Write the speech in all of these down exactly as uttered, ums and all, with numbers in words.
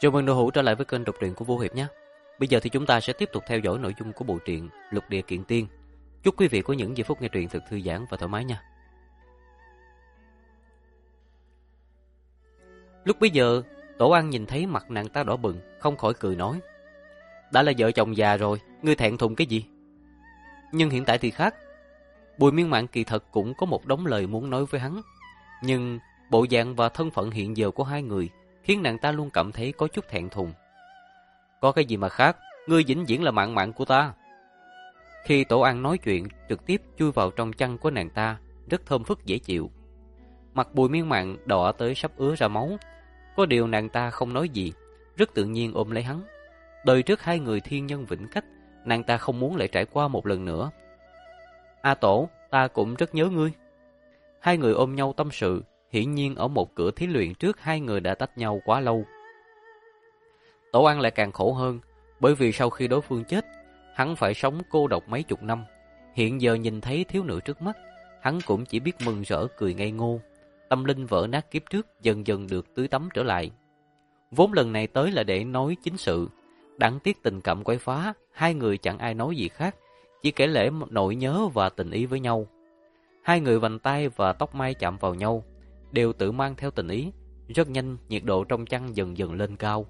Chào mừng đội hữu trở lại với kênh đọc truyện của Vô Hiệp nhé. Bây giờ thì chúng ta sẽ tiếp tục theo dõi nội dung của bộ truyện Lục Địa Kiện Tiên. Chúc quý vị có những giây phút nghe truyện thật thư giãn và thoải mái nha. Lúc bấy giờ, Tổ An nhìn thấy mặt nàng ta đỏ bừng, không khỏi cười nói: đã là vợ chồng già rồi, ngươi thẹn thùng cái gì? Nhưng hiện tại thì khác. Bùi Miên Mạn kỳ thật cũng có một đống lời muốn nói với hắn, nhưng bộ dạng và thân phận hiện giờ của hai người khiến nàng ta luôn cảm thấy có chút thẹn thùng. Có cái gì mà khác, ngươi vĩnh viễn là Mạn Mạn của ta. Khi Tổ An nói chuyện, trực tiếp chui vào trong chăn của nàng ta, rất thơm phức dễ chịu. Mặt Bùi Miên Mạn đỏ tới sắp ứa ra máu. Có điều nàng ta không nói gì, rất tự nhiên ôm lấy hắn. Đời trước hai người thiên nhân vĩnh cách, nàng ta không muốn lại trải qua một lần nữa. A Tổ, ta cũng rất nhớ ngươi. Hai người ôm nhau tâm sự. Hiển nhiên ở một cửa thí luyện trước hai người đã tách nhau quá lâu. Tổ An lại càng khổ hơn, bởi vì sau khi đối phương chết, hắn phải sống cô độc mấy chục năm. Hiện giờ nhìn thấy thiếu nữ trước mắt, hắn cũng chỉ biết mừng rỡ cười ngây ngô. Tâm linh vỡ nát kiếp trước dần dần được tưới tắm trở lại. Vốn lần này tới là để nói chính sự, đáng tiếc tình cảm quấy phá, hai người chẳng ai nói gì khác, chỉ kể lể nỗi nhớ và tình ý với nhau. Hai người vành tay và tóc mai chạm vào nhau, đều tự mang theo tình ý. Rất nhanh, nhiệt độ trong chăn dần dần lên cao.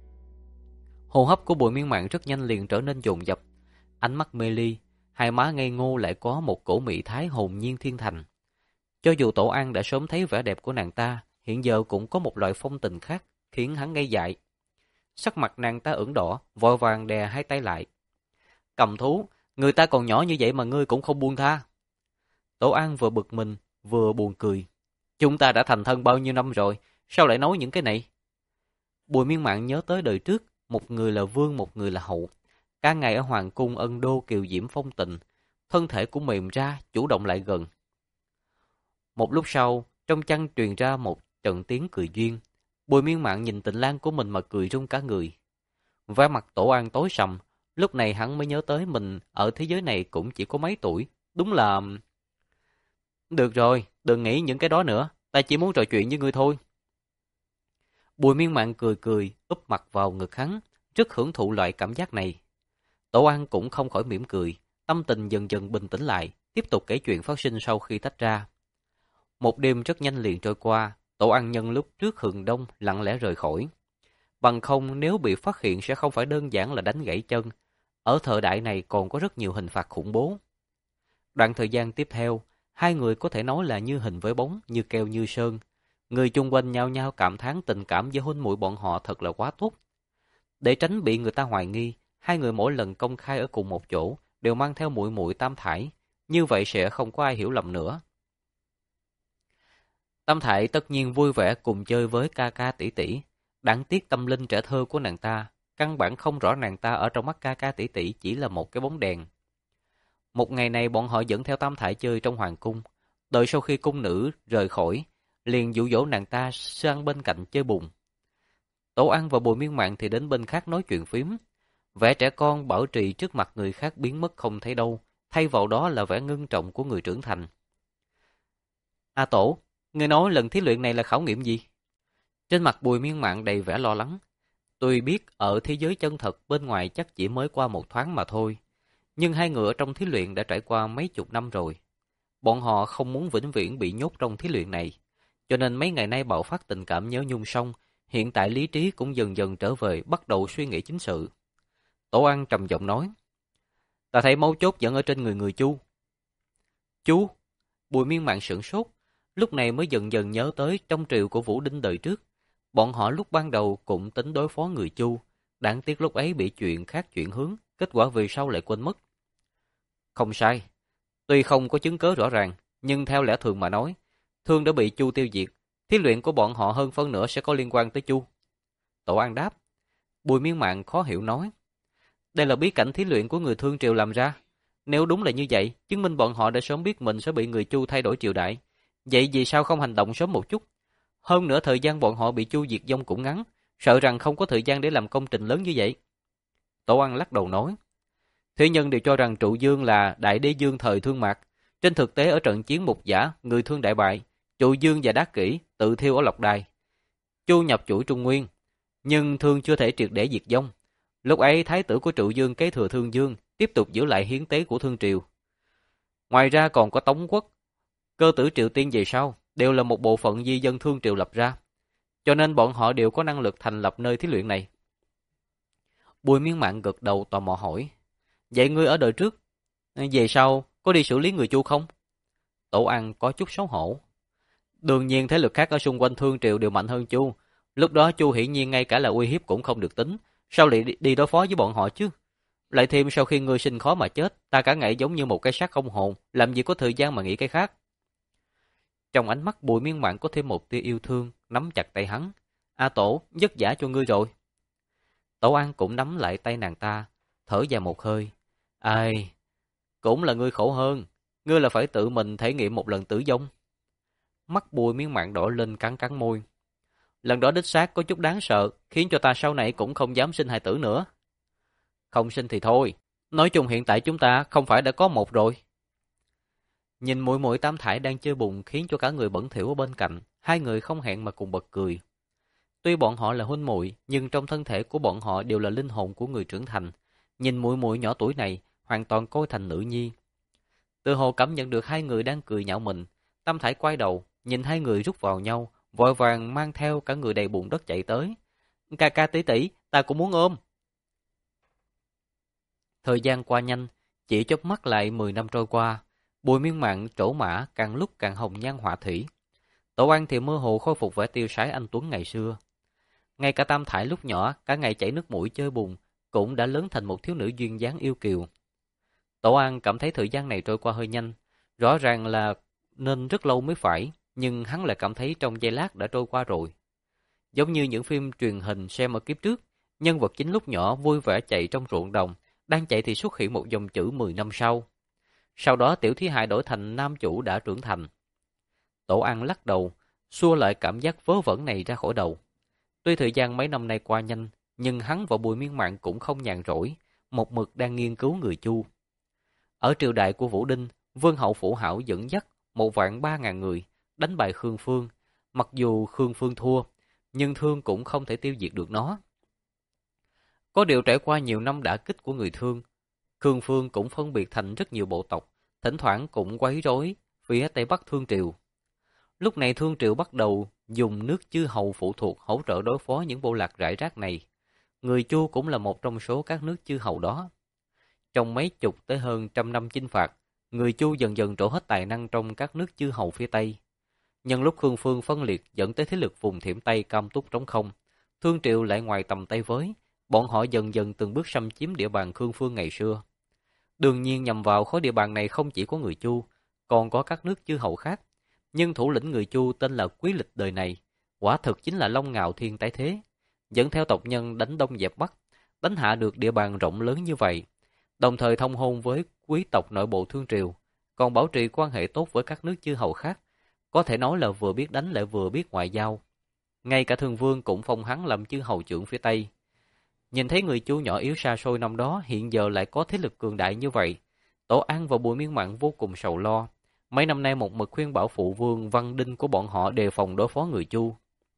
Hô hấp của Bùi Miên Mạn rất nhanh liền trở nên dồn dập. Ánh mắt mê ly, hai má ngây ngô lại có một cổ mị thái hồn nhiên thiên thành. Cho dù Tổ An đã sớm thấy vẻ đẹp của nàng ta, hiện giờ cũng có một loại phong tình khác khiến hắn ngây dại. Sắc mặt nàng ta ửng đỏ, vội vàng đè hai tay lại. Cầm thú, người ta còn nhỏ như vậy mà ngươi cũng không buông tha. Tổ An vừa bực mình vừa buồn cười. Chúng ta đã thành thân bao nhiêu năm rồi, sao lại nói những cái này? Bùi Miên Mạn nhớ tới đời trước, một người là vương, một người là hậu. Cả ngày ở hoàng cung ân đô kiều diễm phong tình, thân thể cũng mềm ra, chủ động lại gần. Một lúc sau, trong chăn truyền ra một trận tiếng cười duyên. Bùi Miên Mạn nhìn Tịnh Lan của mình mà cười run cả người. Vẻ mặt Tổ An tối sầm, lúc này hắn mới nhớ tới mình ở thế giới này cũng chỉ có mấy tuổi, đúng là... Được rồi, đừng nghĩ những cái đó nữa, ta chỉ muốn trò chuyện với ngươi thôi. Bùi Miên Mạn cười cười, úp mặt vào ngực hắn, rất hưởng thụ loại cảm giác này. Tổ An cũng không khỏi mỉm cười, tâm tình dần dần bình tĩnh lại, tiếp tục kể chuyện phát sinh sau khi tách ra. Một đêm rất nhanh liền trôi qua, Tổ An nhân lúc trước hừng đông lặng lẽ rời khỏi. Bằng không nếu bị phát hiện sẽ không phải đơn giản là đánh gãy chân. Ở thời đại này còn có rất nhiều hình phạt khủng bố. Đoạn thời gian tiếp theo, hai người có thể nói là như hình với bóng, như keo như sơn. Người chung quanh nhau nhau cảm thán tình cảm giữa huynh muội bọn họ thật là quá tốt. Để tránh bị người ta hoài nghi, hai người mỗi lần công khai ở cùng một chỗ đều mang theo muội muội Tam Thải, như vậy sẽ không có ai hiểu lầm nữa. Tam Thải tất nhiên vui vẻ cùng chơi với ca ca tỷ tỷ, đáng tiếc tâm linh trẻ thơ của nàng ta, căn bản không rõ nàng ta ở trong mắt ca ca tỷ tỷ chỉ là một cái bóng đèn. Một ngày này bọn họ dẫn theo Tam Thải chơi trong hoàng cung, đợi sau khi cung nữ rời khỏi, liền dụ dỗ nàng ta sang bên cạnh chơi bùn. Tổ An và Bùi Miên Mạn thì đến bên khác nói chuyện phím. Vẻ trẻ con bảo trì trước mặt người khác biến mất không thấy đâu, thay vào đó là vẻ ngưng trọng của người trưởng thành. A Tổ, ngươi nói lần thí luyện này là khảo nghiệm gì? Trên mặt Bùi Miên Mạn đầy vẻ lo lắng. Tuy biết ở thế giới chân thật bên ngoài chắc chỉ mới qua một thoáng mà thôi, nhưng hai người ở trong thí luyện đã trải qua mấy chục năm rồi. Bọn họ không muốn vĩnh viễn bị nhốt trong thí luyện này, cho nên mấy ngày nay bạo phát tình cảm nhớ nhung xong, hiện tại lý trí cũng dần dần trở về, bắt đầu suy nghĩ chính sự. Tổ An trầm giọng nói, ta thấy mấu chốt vẫn ở trên người người Chu. Chu? Bùi Miên Mạn sửng sốt, lúc này mới dần dần nhớ tới trong triều của Vũ Đinh đời trước. Bọn họ lúc ban đầu cũng tính đối phó người Chu, đáng tiếc lúc ấy bị chuyện khác chuyển hướng, kết quả về sau lại quên mất. Không sai, tuy không có chứng cớ rõ ràng, nhưng theo lẽ thường mà nói, Thương đã bị Chu tiêu diệt, thí luyện của bọn họ hơn phân nửa sẽ có liên quan tới Chu. Tổ An đáp. Bùi Miên Mạn khó hiểu nói, đây là bí cảnh thí luyện của người Thương triều làm ra. Nếu đúng là như vậy, chứng minh bọn họ đã sớm biết mình sẽ bị người Chu thay đổi triều đại. Vậy vì sao không hành động sớm một chút? Hơn nữa thời gian bọn họ bị Chu diệt vong cũng ngắn, sợ rằng không có thời gian để làm công trình lớn như vậy. Tổ An lắc đầu nói, thế nhân đều cho rằng Trụ Dương là đại đế dương thời Thương Mạc. Trên thực tế ở trận chiến Mục Giả, người Thương đại bại, Trụ Dương và Đát Kỷ tự thiêu ở Lộc Đài. Chu nhập chuỗi Trung Nguyên, Nhưng Thương chưa thể triệt để diệt vong. Lúc ấy thái tử của Trụ Dương kế thừa Thương Dương, tiếp tục giữ lại hiến tế của Thương Triều. Ngoài ra còn có Tống Quốc, Cơ Tử Triệu Tiên về sau, đều là một bộ phận di dân Thương Triều lập ra. Cho nên bọn họ đều có năng lực thành lập nơi thí luyện này. Bùi Miên Mạn gật đầu tò mò hỏi, vậy ngươi ở đời trước, về sau có đi xử lý người Chu không? Tổ Ăn có chút xấu hổ. Đương nhiên thế lực khác ở xung quanh Thương Triều đều mạnh hơn Chu. Lúc đó Chu hiển nhiên ngay cả là uy hiếp cũng không được tính. Sao lại đi, đi đối phó với bọn họ chứ? Lại thêm sau khi ngươi sinh khó mà chết, ta cả ngày giống như một cái xác không hồn, làm gì có thời gian mà nghĩ cái khác. Trong ánh mắt Bùi Miên Mạn có thêm một tia yêu thương, nắm chặt tay hắn. A Tổ, vất vả cho ngươi rồi. Tổ An cũng nắm lại tay nàng ta, thở dài một hơi. Ai, cũng là ngươi khổ hơn. Ngươi là phải tự mình thể nghiệm một lần tử vong. Mắt Bùi Miên Mạn đỏ lên cắn cắn môi. Lần đó đích xác có chút đáng sợ, khiến cho ta sau này cũng không dám sinh hài tử nữa. Không sinh thì thôi, nói chung hiện tại chúng ta không phải đã có một rồi. Nhìn muội muội Tam Thải đang chơi bùn khiến cho cả người bẩn thỉu ở bên cạnh, hai người không hẹn mà cùng bật cười. Tuy bọn họ là huynh muội, nhưng trong thân thể của bọn họ đều là linh hồn của người trưởng thành. Nhìn muội muội nhỏ tuổi này, hoàn toàn coi thành nữ nhi. Tự hồ cảm nhận được hai người đang cười nhạo mình, Tam Thải quay đầu, nhìn hai người rút vào nhau, vội vàng mang theo cả người đầy bùn đất chạy tới. Ca ca tỷ tỷ, ta cũng muốn ôm. Thời gian qua nhanh, chỉ chớp mắt lại mười năm trôi qua. Bùi Miên Mạn trổ mã càng lúc càng hồng nhan họa thủy. Tổ An thì mơ hồ khôi phục vẻ tiêu sái anh tuấn ngày xưa. Ngay cả Tam Thải lúc nhỏ, cả ngày chảy nước mũi chơi bùn, cũng đã lớn thành một thiếu nữ duyên dáng yêu kiều. Tổ An cảm thấy thời gian này trôi qua hơi nhanh, rõ ràng là nên rất lâu mới phải, nhưng hắn lại cảm thấy trong giây lát đã trôi qua rồi. Giống như những phim truyền hình xem ở kiếp trước, nhân vật chính lúc nhỏ vui vẻ chạy trong ruộng đồng, đang chạy thì xuất hiện một dòng chữ mười năm sau. Sau đó tiểu thí hài đổi thành nam chủ đã trưởng thành. Tổ An lắc đầu, xua lại cảm giác vớ vẩn này ra khỏi đầu. Tuy thời gian mấy năm nay qua nhanh, nhưng hắn và Bùi Miên Mạn cũng không nhàn rỗi, một mực đang nghiên cứu người Chu. Ở triều đại của Vũ Đinh, Vương hậu Phủ Hảo dẫn dắt một vạn ba ngàn người đánh bại Khương Phương. Mặc dù Khương Phương thua, nhưng Thương cũng không thể tiêu diệt được nó. Có điều trải qua nhiều năm đả kích của người Thương, Khương Phương cũng phân biệt thành rất nhiều bộ tộc, thỉnh thoảng cũng quấy rối phía Tây Bắc Thương Triều. Lúc này Thương Triều bắt đầu dùng nước chư hầu phụ thuộc hỗ trợ đối phó những bộ lạc rải rác này. Người Chu cũng là một trong số các nước chư hầu đó. Trong mấy chục tới hơn trăm năm chinh phạt, người Chu dần dần trổ hết tài năng trong các nước chư hầu phía Tây. Nhân lúc Khương Phương phân liệt dẫn tới thế lực vùng Thiểm Tây cam túc trống không, Thương Triều lại ngoài tầm tay với, bọn họ dần dần từng bước xâm chiếm địa bàn Khương Phương ngày xưa. Đương nhiên nhằm vào khối địa bàn này không chỉ có người Chu, còn có các nước chư hầu khác. Nhưng thủ lĩnh người Chu tên là Quý Lịch đời này, quả thực chính là Long Ngạo Thiên tái thế, dẫn theo tộc nhân đánh Đông dẹp Bắc, đánh hạ được địa bàn rộng lớn như vậy, đồng thời thông hôn với quý tộc nội bộ Thương Triều, còn bảo trì quan hệ tốt với các nước chư hầu khác, có thể nói là vừa biết đánh lại vừa biết ngoại giao. Ngay cả Thương Vương cũng phong hắn làm chư hầu trưởng phía Tây. Nhìn thấy người Chu nhỏ yếu xa xôi năm đó hiện giờ lại có thế lực cường đại như vậy, Tổ An và Bùi Miên Mạn vô cùng sầu lo. Mấy năm nay một mực khuyên bảo phụ vương Văn Đinh của bọn họ đề phòng đối phó người Chu.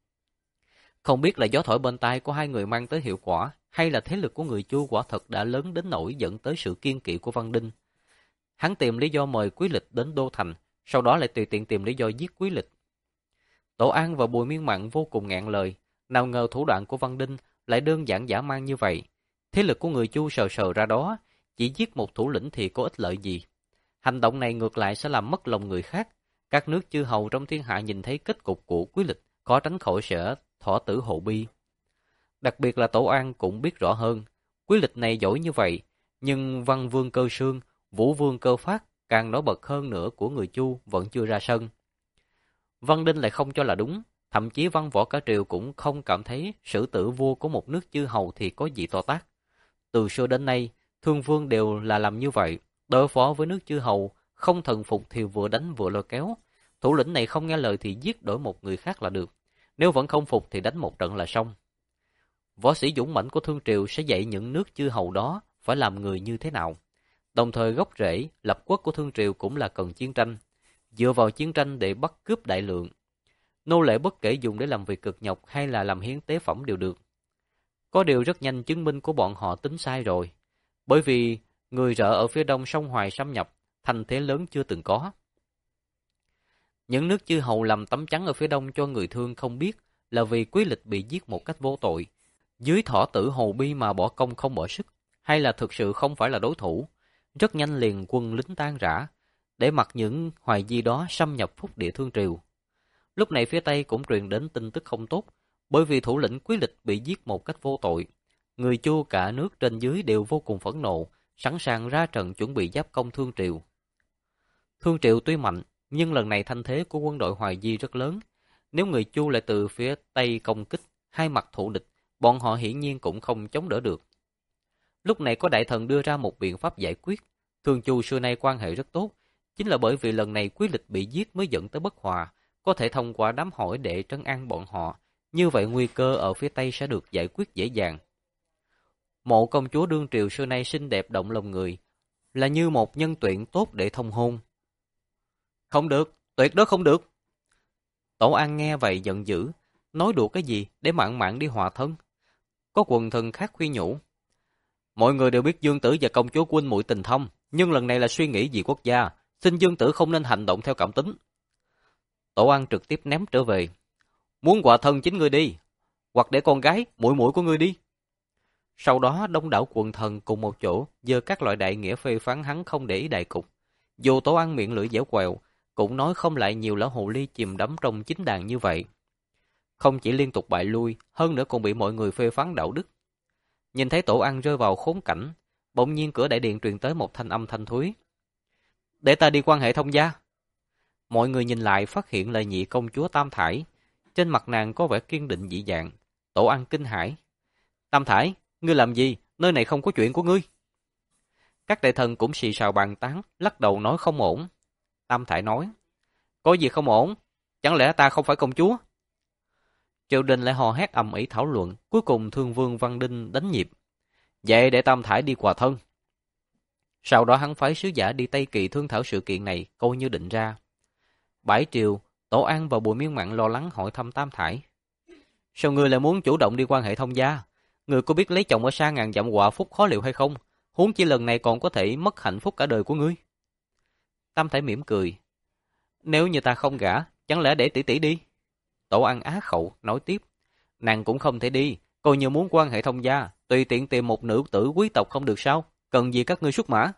Không biết là gió thổi bên tai của hai người mang tới hiệu quả, hay là thế lực của người Chu quả thật đã lớn đến nỗi dẫn tới sự kiên kỵ của Văn Đinh. Hắn tìm lý do mời Quý Lịch đến Đô Thành, sau đó lại tùy tiện tìm lý do giết Quý Lịch. Tổ An và Bùi Miên Mạn vô cùng ngẹn lời, nào ngờ thủ đoạn của Văn Đinh lại đơn giản dã man như vậy. Thế lực của người Chu sờ sờ ra đó, chỉ giết một thủ lĩnh thì có ích lợi gì. Hành động này ngược lại sẽ làm mất lòng người khác. Các nước chư hầu trong thiên hạ nhìn thấy kết cục của Quý Lịch, khó tránh khỏi sẽ thọ tử hộ bi. Đặc biệt là Tổ An cũng biết rõ hơn, Quý Lịch này giỏi như vậy, nhưng Văn Vương Cơ Sương, Vũ Vương Cơ Phát càng nổi bật hơn nữa của người Chu vẫn chưa ra sân. Văn Đinh lại không cho là đúng, thậm chí Văn Võ cả triều cũng không cảm thấy xử tử vua của một nước chư hầu thì có gì to tát. Từ xưa đến nay, Thương Vương đều là làm như vậy, đối phó với nước chư hầu, không thần phục thì vừa đánh vừa lôi kéo. Thủ lĩnh này không nghe lời thì giết đổi một người khác là được. Nếu vẫn không phục thì đánh một trận là xong. Võ sĩ dũng mãnh của Thương Triều sẽ dạy những nước chư hầu đó phải làm người như thế nào. Đồng thời gốc rễ, lập quốc của Thương Triều cũng là cần chiến tranh. Dựa vào chiến tranh để bắt cướp đại lượng. Nô lệ bất kể dùng để làm việc cực nhọc hay là làm hiến tế phẩm đều được. Có điều rất nhanh chứng minh của bọn họ tính sai rồi. Bởi vì người rợ ở phía đông sông Hoài xâm nhập, thành thế lớn chưa từng có. Những nước chư hầu làm tấm chắn ở phía đông cho người thương không biết là vì Quý Lịch bị giết một cách vô tội. Dưới thọ tử Hồ Bi mà bỏ công không bỏ sức, hay là thực sự không phải là đối thủ. Rất nhanh liền quân lính tan rã, để mặc những hoài di đó xâm nhập phúc địa Thương Triều. Lúc này phía Tây cũng truyền đến tin tức không tốt, bởi vì thủ lĩnh Quý Lịch bị giết một cách vô tội. Người Chu cả nước trên dưới đều vô cùng phẫn nộ, sẵn sàng ra trận chuẩn bị giáp công Thương Triều. Thương Triều tuy mạnh, nhưng lần này thanh thế của quân đội Hoài Di rất lớn. Nếu người Chu lại từ phía Tây công kích, hai mặt thù địch, bọn họ hiển nhiên cũng không chống đỡ được. Lúc này có đại thần đưa ra một biện pháp giải quyết. Thương Chu xưa nay quan hệ rất tốt, chính là bởi vì lần này Quý Lịch bị giết mới dẫn tới bất hòa, có thể thông qua đám hỏi để trấn an bọn họ. Như vậy nguy cơ ở phía Tây sẽ được giải quyết dễ dàng. Mộ công chúa đương triều xưa nay xinh đẹp động lòng người, là như một nhân tuyển tốt để thông hôn. Không được, tuyệt đối không được. Tổ An nghe vậy giận dữ, nói đùa cái gì để mạn mạn đi hòa thân. Có quần thần khác khuyên nhủ. Mọi người đều biết Dương Tử và công chúa huynh muội tình thâm, nhưng lần này là suy nghĩ vì quốc gia, xin Dương Tử không nên hành động theo cảm tính. Tổ An trực tiếp ném trở về. Muốn hòa thân chính ngươi đi, hoặc để con gái, muội muội của ngươi đi. Sau đó đông đảo quần thần cùng một chỗ, giơ các loại đại nghĩa phê phán hắn không để ý đại cục. Dù Tổ An miệng lưỡi dẻo quẹo, cũng nói không lại nhiều lão hồ ly chìm đắm trong chính đàn như vậy. Không chỉ liên tục bại lui, hơn nữa còn bị mọi người phê phán đạo đức. Nhìn thấy Tổ An rơi vào khốn cảnh, bỗng nhiên cửa đại điện truyền tới một thanh âm thanh thúy. Để ta đi quan hệ thông gia. Mọi người nhìn lại phát hiện là nhị công chúa Tam Thải. Trên mặt nàng có vẻ kiên định dị dạng. Tổ An kinh hãi. Tam Thải, ngươi làm gì? Nơi này không có chuyện của ngươi. Các đại thần cũng xì xào bàn tán, lắc đầu nói không ổn. Tam Thải nói, có gì không ổn? Chẳng lẽ ta không phải công chúa? Triều đình lại hò hét ầm ĩ thảo luận, cuối cùng Thương Vương Văn Đinh đánh nhịp. Vậy để Tam Thải đi hòa thân. Sau đó hắn phái sứ giả đi Tây Kỳ thương thảo sự kiện này, coi như định ra. Bãi triều, Tổ An và Bùi Miên Mạn lo lắng hỏi thăm Tam Thải. Sao ngươi lại muốn chủ động đi quan hệ thông gia? Ngươi có biết lấy chồng ở xa ngàn dặm họa phúc khó liệu hay không? Huống chi lần này còn có thể mất hạnh phúc cả đời của ngươi. Tam Thải mỉm cười. Nếu như ta không gả, chẳng lẽ để tỷ tỷ đi? Tổ An á khẩu, nói tiếp. Nàng cũng không thể đi, coi như muốn quan hệ thông gia, tùy tiện tìm một nữ tử quý tộc không được sao? Cần gì các ngươi xuất mã?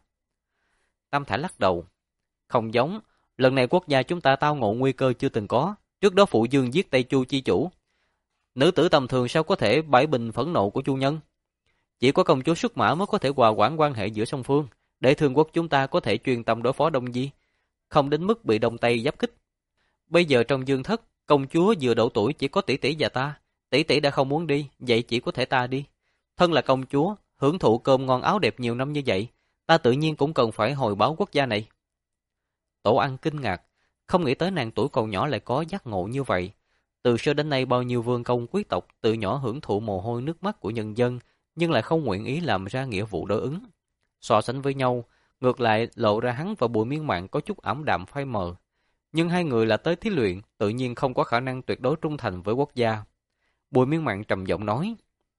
Tam Thải lắc đầu. Không giống, lần này quốc gia chúng ta tao ngộ nguy cơ chưa từng có. Trước đó Phụ Dương giết Tây Chu chi chủ. Nữ tử tầm thường sao có thể bãi bình phẫn nộ của Chu nhân? Chỉ có công chúa xuất mã mới có thể hòa quản quan hệ giữa song phương, để Thương quốc chúng ta có thể chuyên tâm đối phó Đông Di, không đến mức bị Đông Tây giáp kích. Bây giờ trong Dương thất, công chúa vừa độ tuổi chỉ có tỷ tỷ và ta, tỷ tỷ đã không muốn đi, vậy chỉ có thể ta đi. Thân là công chúa, hưởng thụ cơm ngon áo đẹp nhiều năm như vậy, ta tự nhiên cũng cần phải hồi báo quốc gia này. Tổ An kinh ngạc, không nghĩ tới nàng tuổi còn nhỏ lại có giác ngộ như vậy. Từ xưa đến nay bao nhiêu vương công quý tộc từ nhỏ hưởng thụ mồ hôi nước mắt của nhân dân, nhưng lại không nguyện ý làm ra nghĩa vụ đối ứng. So sánh với nhau, ngược lại lộ ra hắn và Bùi Miên Mạn có chút ảm đạm phai mờ. Nhưng hai người là tới thí luyện, tự nhiên không có khả năng tuyệt đối trung thành với quốc gia. Bùi Miên Mạn trầm giọng nói: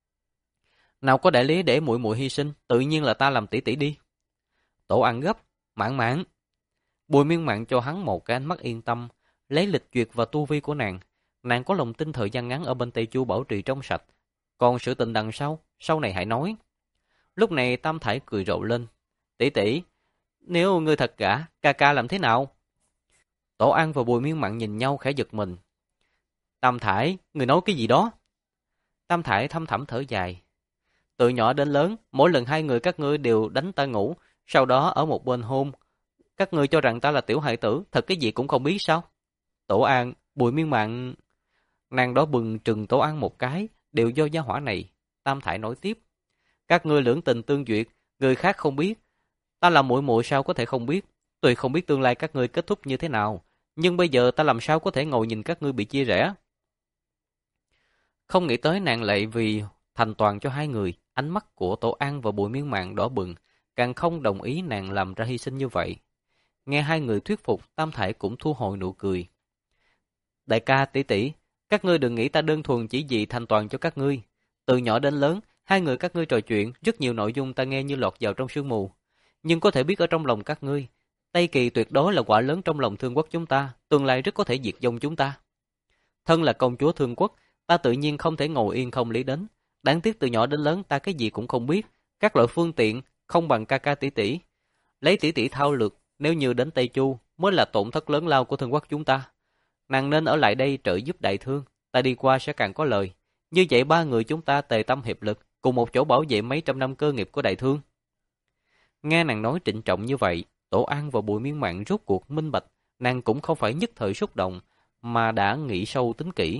nào có đại lý để muội muội hy sinh, tự nhiên là ta làm tỷ tỷ đi. Tổ An gấp: Mạn Mạn. Bùi Miên Mạn cho hắn một cái ánh mắt yên tâm, lấy lịch duyệt và tu vi của nàng, nàng có lòng tin thời gian ngắn ở bên Tây Chu bảo trì trong sạch, còn sự tình đằng sau, sau này hãy nói. Lúc này Tam Thải cười rộ lên: tỷ tỷ, nếu ngươi thật cả, ca ca làm thế nào? Tổ An và Bùi Miên Mạn nhìn nhau khẽ giật mình. Tam Thải, ngươi nói cái gì đó? Tam Thải thâm thẳm thở dài. Từ nhỏ đến lớn, mỗi lần hai người các ngươi đều đánh ta ngủ, sau đó ở một bên hôn. Các ngươi cho rằng ta là tiểu hài tử, thật cái gì cũng không biết sao? Tổ An, Bùi Miên Mạn... Nàng đó bừng trừng Tổ An một cái, đều do gia hỏa này. Tam Thải nói tiếp: các ngươi lưỡng tình tương duyệt, người khác không biết. Ta là muội muội sao có thể không biết? Tuy không biết tương lai các ngươi kết thúc như thế nào, nhưng bây giờ ta làm sao có thể ngồi nhìn các ngươi bị chia rẽ? Không nghĩ tới nàng lại vì thành toàn cho hai người, ánh mắt của Tổ An và Bùi Miên Mạn đỏ bừng, càng không đồng ý nàng làm ra hy sinh như vậy. Nghe hai người thuyết phục, Tam Thải cũng thu hồi nụ cười. Đại ca, tỷ tỷ, các ngươi đừng nghĩ ta đơn thuần chỉ vì thành toàn cho các ngươi. Từ nhỏ đến lớn, hai người các ngươi trò chuyện, rất nhiều nội dung ta nghe như lọt vào trong sương mù. Nhưng có thể biết ở trong lòng các ngươi, Tây Kỳ tuyệt đối là quả lớn trong lòng Thương Quốc chúng ta, tương lai rất có thể diệt vong chúng ta. Thân là công chúa Thương Quốc, ta tự nhiên không thể ngồi yên không lý đến. Đáng tiếc từ nhỏ đến lớn ta cái gì cũng không biết, các loại phương tiện không bằng ca ca tỷ tỷ. Lấy tỷ tỷ thao lược, nếu như đến Tây Chu mới là tổn thất lớn lao của Thương Quốc chúng ta. Nàng nên ở lại đây trợ giúp đại thương, ta đi qua sẽ càng có lời. Như vậy ba người chúng ta tề tâm hiệp lực, cùng một chỗ bảo vệ mấy trăm năm cơ nghiệp của đại thương. Nghe nàng nói trịnh trọng như vậy, Tổ An và Bùi Miên Mạn rốt cuộc minh bạch, nàng cũng không phải nhất thời xúc động, mà đã nghĩ sâu tính kỹ.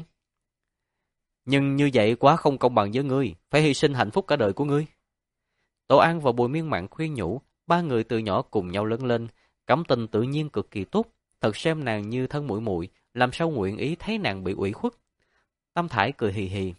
Nhưng như vậy quá không công bằng với ngươi, phải hy sinh hạnh phúc cả đời của ngươi. Tổ An và Bùi Miên Mạn khuyên nhủ, ba người từ nhỏ cùng nhau lớn lên, cảm tình tự nhiên cực kỳ tốt, thật xem nàng như thân muội muội, làm sao nguyện ý thấy nàng bị ủy khuất. Tam Thải cười hì hì.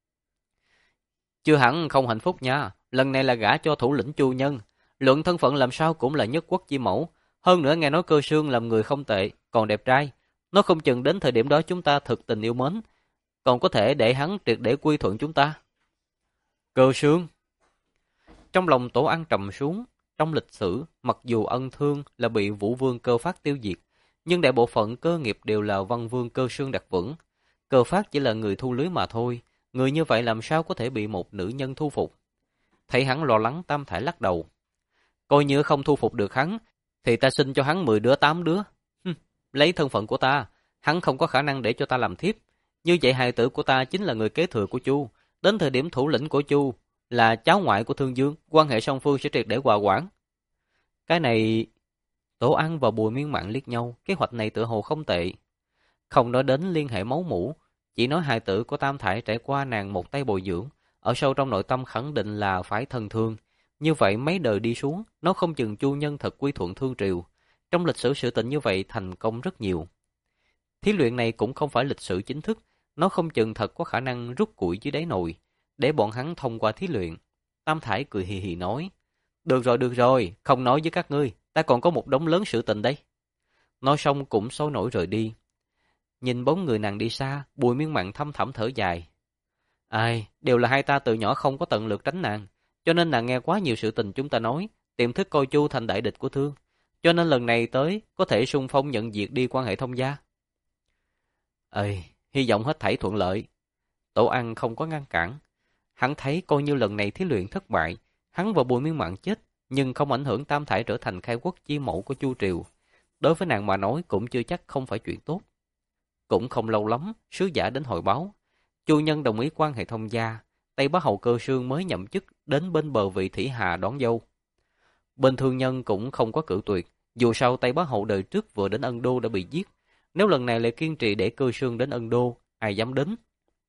Chưa hẳn không hạnh phúc nha, lần này là gả cho thủ lĩnh Chu Nhân, luận thân phận làm sao cũng là nhất quốc chi mẫu, hơn nữa nghe nói Cơ Sương làm người không tệ, còn đẹp trai, nó không chừng đến thời điểm đó chúng ta thực tình yêu mến, còn có thể để hắn triệt để quy thuận chúng ta. Cơ Sương. Trong lòng Tổ An trầm xuống, trong lịch sử, mặc dù ân thương là bị Vũ Vương Cơ Phát tiêu diệt, nhưng đại bộ phận cơ nghiệp đều là Văn Vương Cơ Sương đặt vững. Cơ Phát chỉ là người thu lưới mà thôi, người như vậy làm sao có thể bị một nữ nhân thu phục. Thấy hắn lo lắng, Tam Thải lắc đầu. Coi như không thu phục được hắn, thì ta sinh cho hắn mười đứa tám đứa. Hừm, lấy thân phận của ta, hắn không có khả năng để cho ta làm thiếp. Như vậy hài tử của ta chính là người kế thừa của Chu. Đến thời điểm thủ lĩnh của Chu là cháu ngoại của Thương Dương, quan hệ song phương sẽ triệt để hòa quản. Cái này... Tổ An và Bùi Miên Mạn liếc nhau, kế hoạch này tựa hồ không tệ. Không nói đến liên hệ máu mủ, chỉ nói hài tử của Tam Thải trải qua nàng một tay bồi dưỡng, ở sâu trong nội tâm khẳng định là phải thân thương. Như vậy mấy đời đi xuống, nó không chừng Chu Nhân thật quy thuận Thương Triều. Trong lịch sử sự tình như vậy thành công rất nhiều. Thí luyện này cũng không phải lịch sử chính thức, nó không chừng thật có khả năng rút củi dưới đáy nồi, để bọn hắn thông qua thí luyện. Tam Thải cười hì hì nói, được rồi, được rồi, không nói với các ngươi, ta còn có một đống lớn sự tình đây. Nói xong cũng sôi nổi rời đi. Nhìn bóng người nàng đi xa, Bùi Miên Mạn thâm thẳm thở dài. Ai, đều là hai ta từ nhỏ không có tận lực tránh nàng, cho nên nàng nghe quá nhiều sự tình chúng ta nói, tiềm thức coi Chu thành đại địch của Thương, cho nên lần này tới có thể xung phong nhận việc đi quan hệ thông gia. Ơi, hy vọng hết thảy thuận lợi. Tổ An không có ngăn cản. Hắn thấy coi như lần này thí luyện thất bại, hắn và Bùi Miên Mạn chết, nhưng không ảnh hưởng Tam Thải trở thành khai quốc chi mẫu của Chu Triều. Đối với nàng mà nói cũng chưa chắc không phải chuyện tốt. Cũng không lâu lắm, sứ giả đến hội báo. Chu Nhân đồng ý quan hệ thông gia, Tây Bá Hầu Cơ Sương mới nhậm chức đến bên bờ vị Thủy Hà đón dâu. Bên thương nhân cũng không có cự tuyệt, dù sao Tây Bá Hầu đời trước vừa đến Ân Đô đã bị giết, nếu lần này lại kiên trì để Cơ Sương đến Ân Đô, ai dám đến.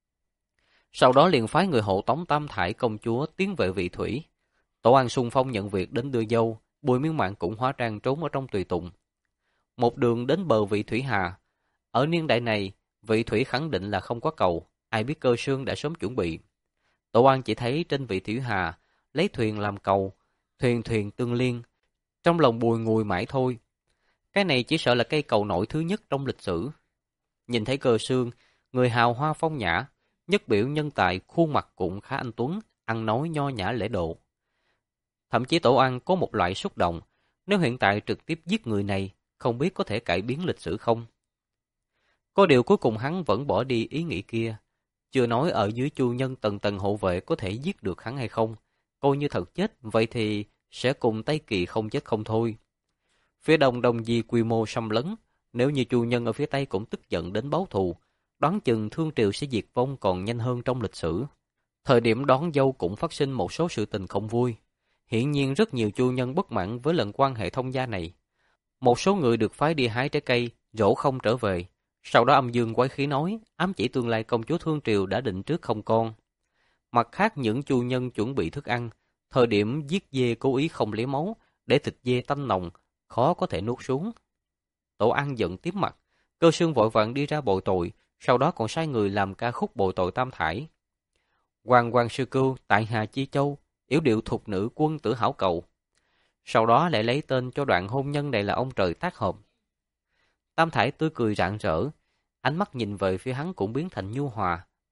Sau đó liền phái người hộ tống Tam Thải công chúa tiến về vị thủy. Tổ An xung phong nhận việc đến đưa dâu, Bùi Miên Mạn cũng hóa trang trốn ở trong tùy tùng. Một đường đến bờ vị Thủy Hà. Ở niên đại này, vị thủy khẳng định là không có cầu, ai biết Cơ Sương đã sớm chuẩn bị. Tổ An chỉ thấy trên vị Thủy Hà, lấy thuyền làm cầu, thuyền thuyền tương liên. Trong lòng bùi ngùi mãi thôi. Cái này chỉ sợ là cây cầu nổi thứ nhất trong lịch sử. Nhìn thấy Cơ Sương, người hào hoa phong nhã, nhất biểu nhân tài, khuôn mặt cũng khá anh tuấn, ăn nói nho nhã lễ độ. Thậm chí Tổ An có một loại xúc động, nếu hiện tại trực tiếp giết người này, không biết có thể cải biến lịch sử không. Có điều cuối cùng hắn vẫn bỏ đi ý nghĩ kia. Chưa nói ở dưới Chu Nhân tầng tầng hộ vệ có thể giết được hắn hay không. Coi như thật chết, vậy thì sẽ cùng Tây Kỳ không chết không thôi. Phía đông Đông Di quy mô xâm lấn, nếu như Chu Nhân ở phía Tây cũng tức giận đến báo thù, đoán chừng Thương Triều sẽ diệt vong còn nhanh hơn trong lịch sử. Thời điểm đón dâu cũng phát sinh một số sự tình không vui. Hiển nhiên rất nhiều Chu Nhân bất mãn với lần quan hệ thông gia này. Một số người được phái đi hái trái cây, dỗ không trở về. Sau đó âm dương quái khí nói, ám chỉ tương lai công chúa Thương Triều đã định trước không con. Mặt khác những Chu Nhân chuẩn bị thức ăn, thời điểm giết dê cố ý không lấy máu, để thịt dê tanh nồng, khó có thể nuốt xuống. Tổ An giận tím mặt, Cơ Sương vội vàng đi ra bồi tội, sau đó còn sai người làm ca khúc bồi tội Tam Thải. Hoàng hoàng sư cưu, tại Hà Chi Châu, yểu điệu thục nữ quân tử hảo cầu. Sau đó lại lấy tên cho đoạn hôn nhân này là ông trời tác hợp. Tam Thải tươi cười rạng rỡ, ánh mắt nhìn về phía hắn cũng biến thành nhu hòa,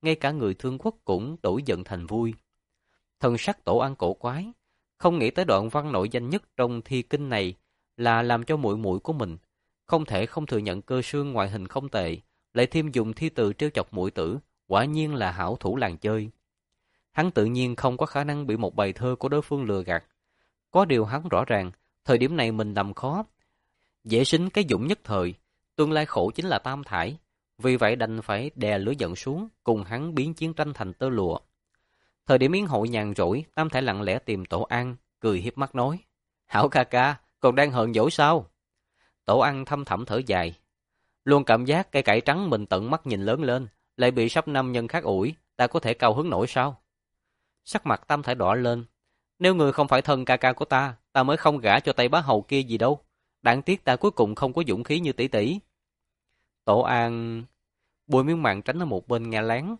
ngay cả người thương quốc cũng đổi giận thành vui. Thần sắc Tổ An cổ quái, không nghĩ tới đoạn văn nổi danh nhất trong thi kinh này là làm cho muội muội của mình không thể không thừa nhận Cơ Sương ngoại hình không tệ, lại thêm dùng thi từ trêu chọc muội tử, quả nhiên là hảo thủ làng chơi. Hắn tự nhiên không có khả năng bị một bài thơ của đối phương lừa gạt. Có điều hắn rõ ràng, thời điểm này mình làm khó, dễ sinh cái dũng nhất thời, tương lai khổ chính là Tam Thải, vì vậy đành phải đè lửa giận xuống, cùng hắn biến chiến tranh thành tơ lụa. Thời điểm yến hội nhàn rỗi, Tam Thải lặng lẽ tìm Tổ An, cười hiếp mắt nói: "Hảo ca ca, còn đang hờn dỗi sao?" Tổ An thâm thẳm thở dài, luôn cảm giác cây cải trắng mình tận mắt nhìn lớn lên, lại bị sắp nam nhân khác ủi, ta có thể cao hứng nổi sao? Sắc mặt Tam Thải đỏ lên, nếu người không phải thân ca ca của ta, ta mới không gả cho Tây Bá Hầu kia gì đâu. Đáng tiếc ta cuối cùng không có dũng khí như tỷ tỷ. Tổ An Bùi Miên Mạn tránh ở một bên nghe lén.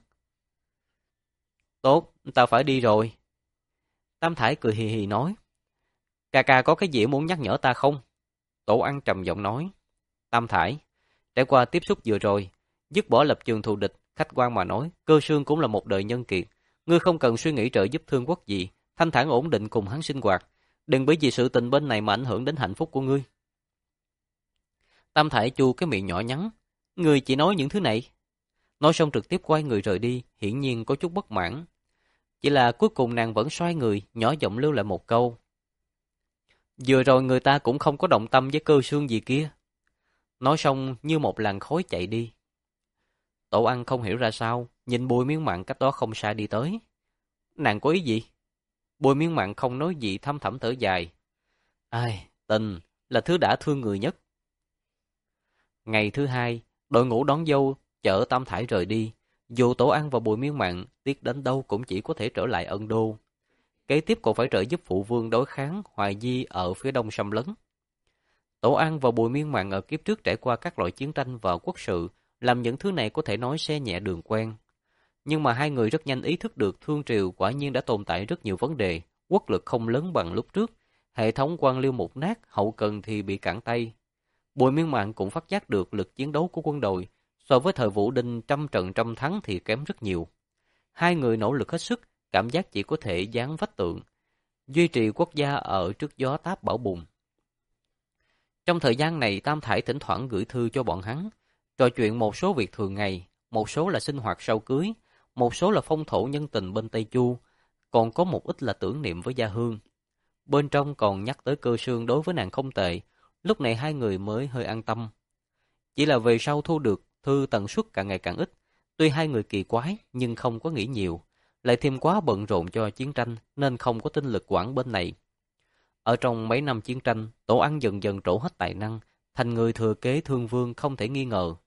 Tốt, ta phải đi rồi. Tam Thải cười hì hì nói: Ca ca có cái gì muốn nhắc nhở ta không? Tổ An trầm giọng nói: Tam Thải, trải qua tiếp xúc vừa rồi, dứt bỏ lập trường thù địch, khách quan mà nói, Cơ Sương cũng là một đời nhân kiệt. Ngươi không cần suy nghĩ trợ giúp thương quốc gì, thanh thản ổn định cùng hắn sinh hoạt. Đừng bởi vì sự tình bên này mà ảnh hưởng đến hạnh phúc của ngươi. Tam Thải chu cái miệng nhỏ nhắn: Ngươi chỉ nói những thứ này. Nói xong trực tiếp quay người rời đi, hiển nhiên có chút bất mãn. Chỉ là cuối cùng nàng vẫn xoay người, nhỏ giọng lưu lại một câu: Vừa rồi người ta cũng không có động tâm với Cơ Sương gì kia. Nói xong như một làn khói chạy đi. Tổ Ăn không hiểu ra sao, nhìn Bùi Miên Mạn cách đó không xa đi tới. Nàng có ý gì? Bùi Miên Mạn không nói gì, thâm thẳm thở dài. Ai, tình là thứ đã thương người nhất. Ngày thứ hai, đội ngũ đón dâu chở Tam Thải rời đi. Dù Tổ Ăn và Bùi Miên Mạn tiếc đến đâu cũng chỉ có thể trở lại Ân Đô. Kế tiếp còn phải trợ giúp phụ vương đối kháng Hoài Di ở phía đông xâm lấn. Tổ An và Bùi Miên Mạn ở kiếp trước trải qua các loại chiến tranh và quốc sự, làm những thứ này có thể nói xe nhẹ đường quen. Nhưng mà hai người rất nhanh ý thức được Thương Triều quả nhiên đã tồn tại rất nhiều vấn đề, quốc lực không lớn bằng lúc trước, hệ thống quan liêu mục nát, hậu cần thì bị cản tay. Bùi Miên Mạn cũng phát giác được lực chiến đấu của quân đội, so với thời Vũ Đinh trăm trận trăm thắng thì kém rất nhiều. Hai người nỗ lực hết sức, cảm giác chỉ có thể dán vách tượng, duy trì quốc gia ở trước gió táp bão bùng. Trong thời gian này, Tam Thải thỉnh thoảng gửi thư cho bọn hắn, trò chuyện một số việc thường ngày, một số là sinh hoạt sau cưới, một số là phong thổ nhân tình bên Tây Chu, còn có một ít là tưởng niệm với gia hương. Bên trong còn nhắc tới Cơ Sương đối với nàng không tệ, lúc này hai người mới hơi an tâm. Chỉ là về sau thu được thư tần suất càng ngày càng ít, tuy hai người kỳ quái nhưng không có nghĩ nhiều, lại thêm quá bận rộn cho chiến tranh nên không có tinh lực quản bên này. Ở trong mấy năm chiến tranh, Tổ Ăn dần dần trổ hết tài năng, thành người thừa kế Thương Vương không thể nghi ngờ.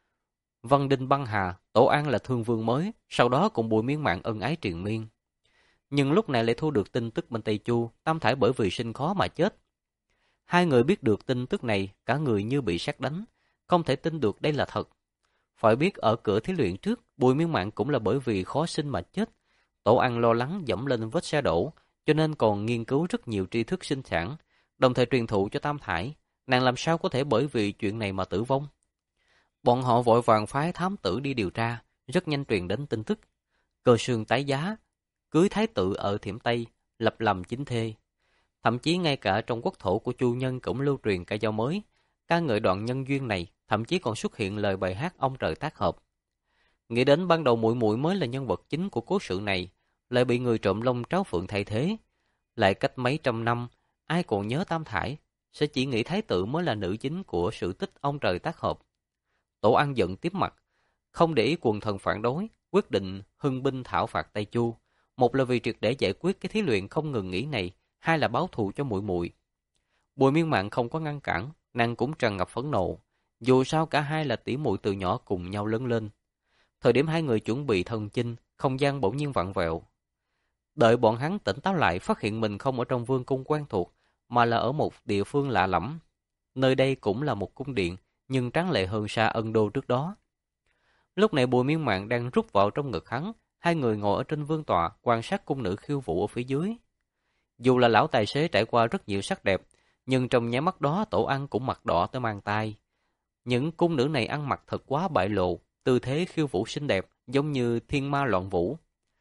Văn Đinh băng hà, Tổ An là Thương Vương mới, sau đó cùng Bùi Miên Mạn ân ái triền miên. Nhưng lúc này lại thu được tin tức bên Tây Chu, Tam Thải bởi vì sinh khó mà chết. Hai người biết được tin tức này, cả người như bị sét đánh, không thể tin được đây là thật. Phải biết ở cửa thí luyện trước, Bùi Miên Mạn cũng là bởi vì khó sinh mà chết. Tổ Ăn lo lắng dẫm lên vết xe đổ, cho nên còn nghiên cứu rất nhiều tri thức sinh sản, đồng thời truyền thụ cho Tam Thải. Nàng làm sao có thể bởi vì chuyện này mà tử vong? Bọn họ vội vàng phái thám tử đi điều tra, rất nhanh truyền đến tin tức. Cơ Sương tái giá, cưới thái tử ở Thiểm Tây, lập làm chính thê. Thậm chí ngay cả trong quốc thổ của Chu nhân cũng lưu truyền ca dao mới, ca ngợi đoạn nhân duyên này, thậm chí còn xuất hiện lời bài hát Ông Trời Tác Hợp. Nghĩ đến ban đầu muội muội mới là nhân vật chính của cố sự này, lại bị người trộm lông tráo phượng thay thế. Lại cách mấy trăm năm, ai còn nhớ Tam Thải, sẽ chỉ nghĩ thái tử mới là nữ chính của sự tích Ông Trời Tác Hợp. Tổ Ăn giận tím mặt, không để ý quần thần phản đối, quyết định hưng binh thảo phạt Tây Chu. Một là vì triệt để giải quyết cái thí luyện không ngừng nghỉ này, hai là báo thù cho muội muội. Bùi Miên Mạn không có ngăn cản, nàng cũng tràn ngập phẫn nộ. Dù sao cả hai là tỷ muội từ nhỏ cùng nhau lớn lên. Thời điểm hai người chuẩn bị thân chinh, không gian bỗng nhiên vặn vẹo. Đợi bọn hắn tỉnh táo lại, phát hiện mình không ở trong vương cung quen thuộc, mà là ở một địa phương lạ lẫm. Nơi đây cũng là một cung điện, nhưng tráng lệ hơn xa Ân Đô trước đó. Lúc này Bùi Miên Mạn đang rút vào trong ngực hắn, hai người ngồi ở trên vương tọa, quan sát cung nữ khiêu vũ ở phía dưới. Dù là lão tài xế trải qua rất nhiều sắc đẹp, nhưng trong nháy mắt đó Tổ Ăn cũng mặt đỏ tới mang tai. Những cung nữ này ăn mặc thật quá bại lộ, tư thế khiêu vũ xinh đẹp, giống như thiên ma loạn vũ.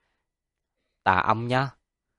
Tà âm nha.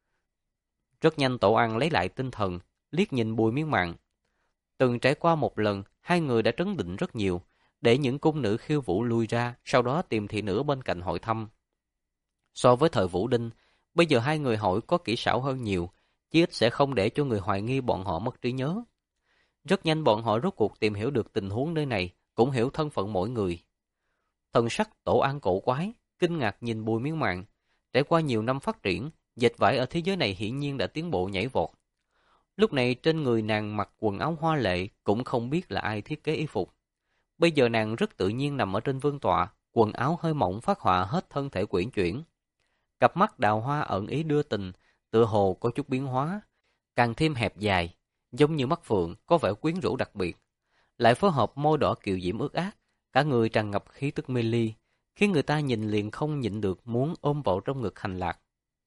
Rất nhanh Tổ Ăn lấy lại tinh thần, liếc nhìn Bùi Miên Mạn. Từng trải qua một lần, hai người đã trấn định rất nhiều, để những cung nữ khiêu vũ lui ra, sau đó tìm thị nữ bên cạnh hội thăm. So với thời Vũ Đinh, bây giờ hai người hội có kỹ xảo hơn nhiều, chí ít sẽ không để cho người hoài nghi bọn họ mất trí nhớ. Rất nhanh bọn họ rốt cuộc tìm hiểu được tình huống nơi này, cũng hiểu thân phận mỗi người. Thần sắc Tổ An cổ quái, kinh ngạc nhìn Bùi Miên Mạn. Trải qua nhiều năm phát triển, dệt vải ở thế giới này hiển nhiên đã tiến bộ nhảy vọt. Lúc này trên người nàng mặc quần áo hoa lệ, cũng không biết là ai thiết kế y phục. Bây giờ nàng rất tự nhiên nằm ở trên vương tọa, quần áo hơi mỏng phát họa hết thân thể quyển chuyển. Cặp mắt đào hoa ẩn ý đưa tình, tựa hồ có chút biến hóa, càng thêm hẹp dài, giống như mắt phượng, có vẻ quyến rũ đặc biệt. Lại phối hợp môi đỏ kiều diễm ướt át, cả người tràn ngập khí tức mê ly, khiến người ta nhìn liền không nhịn được muốn ôm vào trong ngực hành lạc.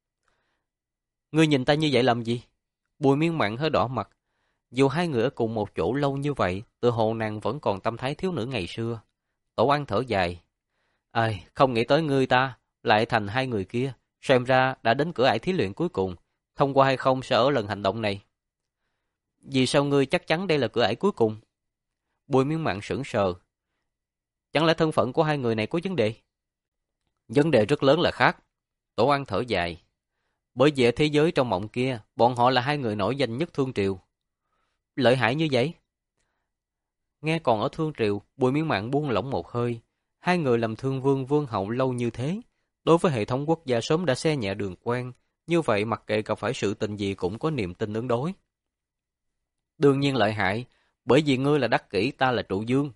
Ngươi nhìn ta như vậy làm gì? Bùi Miên Mạn hơi đỏ mặt. Dù hai người ở cùng một chỗ lâu như vậy, tựa hồ nàng vẫn còn tâm thái thiếu nữ ngày xưa. Tổ An thở dài. Ai, không nghĩ tới ngươi ta, lại thành hai người kia. Xem ra đã đến cửa ải thí luyện cuối cùng. Thông qua hay không sẽ ở lần hành động này. Vì sao ngươi chắc chắn đây là cửa ải cuối cùng? Bùi Miên Mạn sững sờ. Chẳng lẽ thân phận của hai người này có vấn đề? Vấn đề rất lớn là khác. Tổ An thở dài. Bởi vì ở thế giới trong mộng kia, bọn họ là hai người nổi danh nhất Thương Triều. Lợi hại như vậy? Nghe còn ở Thương Triều, Bùi Miên Mạn buông lỏng một hơi. Hai người làm thương vương vương hậu lâu như thế, đối với hệ thống quốc gia sớm đã xe nhẹ đường quen, như vậy mặc kệ gặp phải sự tình gì cũng có niềm tin ứng đối. Đương nhiên lợi hại, bởi vì ngươi là đắc kỷ, ta là trụ dương.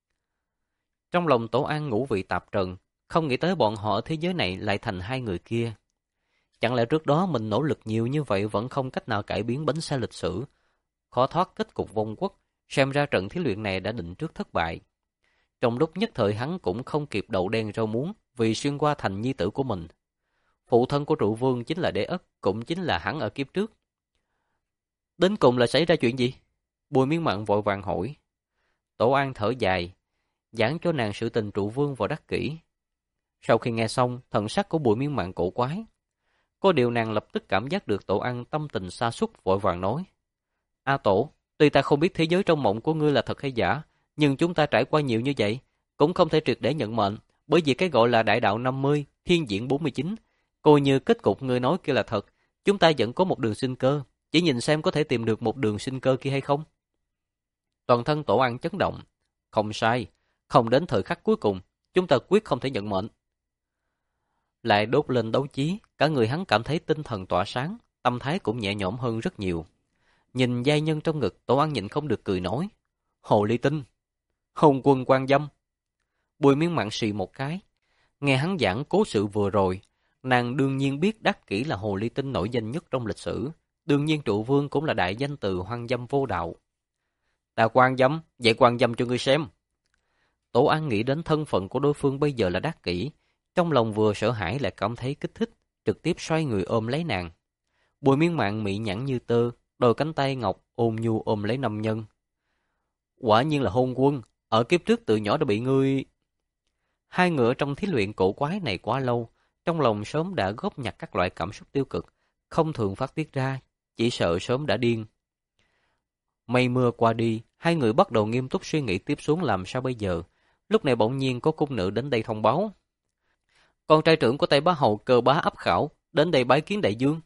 Trong lòng Tổ An ngũ vị tạp trần, không nghĩ tới bọn họ ở thế giới này lại thành hai người kia. Chẳng lẽ trước đó mình nỗ lực nhiều như vậy vẫn không cách nào cải biến bánh xe lịch sử, khó thoát kết cục vong quốc, xem ra trận thí luyện này đã định trước thất bại. Trong lúc nhất thời hắn cũng không kịp đậu đen rau muống vì xuyên qua thành nhi tử của mình. Phụ thân của trụ vương chính là Đế Ất, cũng chính là hắn ở kiếp trước. Đến cùng là xảy ra chuyện gì? Bùi Miên Mạn vội vàng hỏi. Tổ An thở dài, giảng cho nàng sự tình trụ vương và đắc kỷ. Sau khi nghe xong, thần sắc của Bùi Miên Mạn cổ quái. Có điều nàng lập tức cảm giác được Tổ An tâm tình sa sút, vội vàng nói. A Tổ, tuy ta không biết thế giới trong mộng của ngươi là thật hay giả, nhưng chúng ta trải qua nhiều như vậy, cũng không thể triệt để nhận mệnh, bởi vì cái gọi là đại đạo năm mươi, thiên diễn bốn mươi chín, coi như kết cục ngươi nói kia là thật, chúng ta vẫn có một đường sinh cơ, chỉ nhìn xem có thể tìm được một đường sinh cơ kia hay không. Toàn thân Tổ An chấn động. Không sai, không đến thời khắc cuối cùng, chúng ta quyết không thể nhận mệnh. Lại đốt lên đấu chí, cả người hắn cảm thấy tinh thần tỏa sáng, tâm thái cũng nhẹ nhõm hơn rất nhiều. Nhìn giai nhân trong ngực, Tổ An nhịn không được cười nói. Hồ ly tinh, hôn quân quan dâm. Bùi Miên Mạn xì một cái. Nghe hắn giảng cố sự vừa rồi, nàng đương nhiên biết đắc kỷ là hồ ly tinh nổi danh nhất trong lịch sử. Đương nhiên trụ vương cũng là đại danh từ hoang dâm vô đạo. Ta quan dâm, vậy quan dâm cho ngươi xem. Tổ An nghĩ đến thân phận của đối phương bây giờ là đắc kỷ, trong lòng vừa sợ hãi lại cảm thấy kích thích, trực tiếp xoay người ôm lấy nàng. Bùi Miên Mạn mị nhẵn như tơ, đôi cánh tay ngọc ôn nhu ôm lấy nam nhân. Quả nhiên là hôn quân, ở kiếp trước từ nhỏ đã bị ngươi. Hai người trong thí luyện cổ quái này quá lâu, trong lòng sớm đã góp nhặt các loại cảm xúc tiêu cực, không thường phát tiết ra, chỉ sợ sớm đã điên. Mây mưa qua đi, hai người bắt đầu nghiêm túc suy nghĩ tiếp xuống làm sao bây giờ. Lúc này bỗng nhiên có cung nữ đến đây thông báo. Con trai trưởng của Tây Bá Hầu Cơ Bá Ấp Khảo đến đây bái kiến đại dương.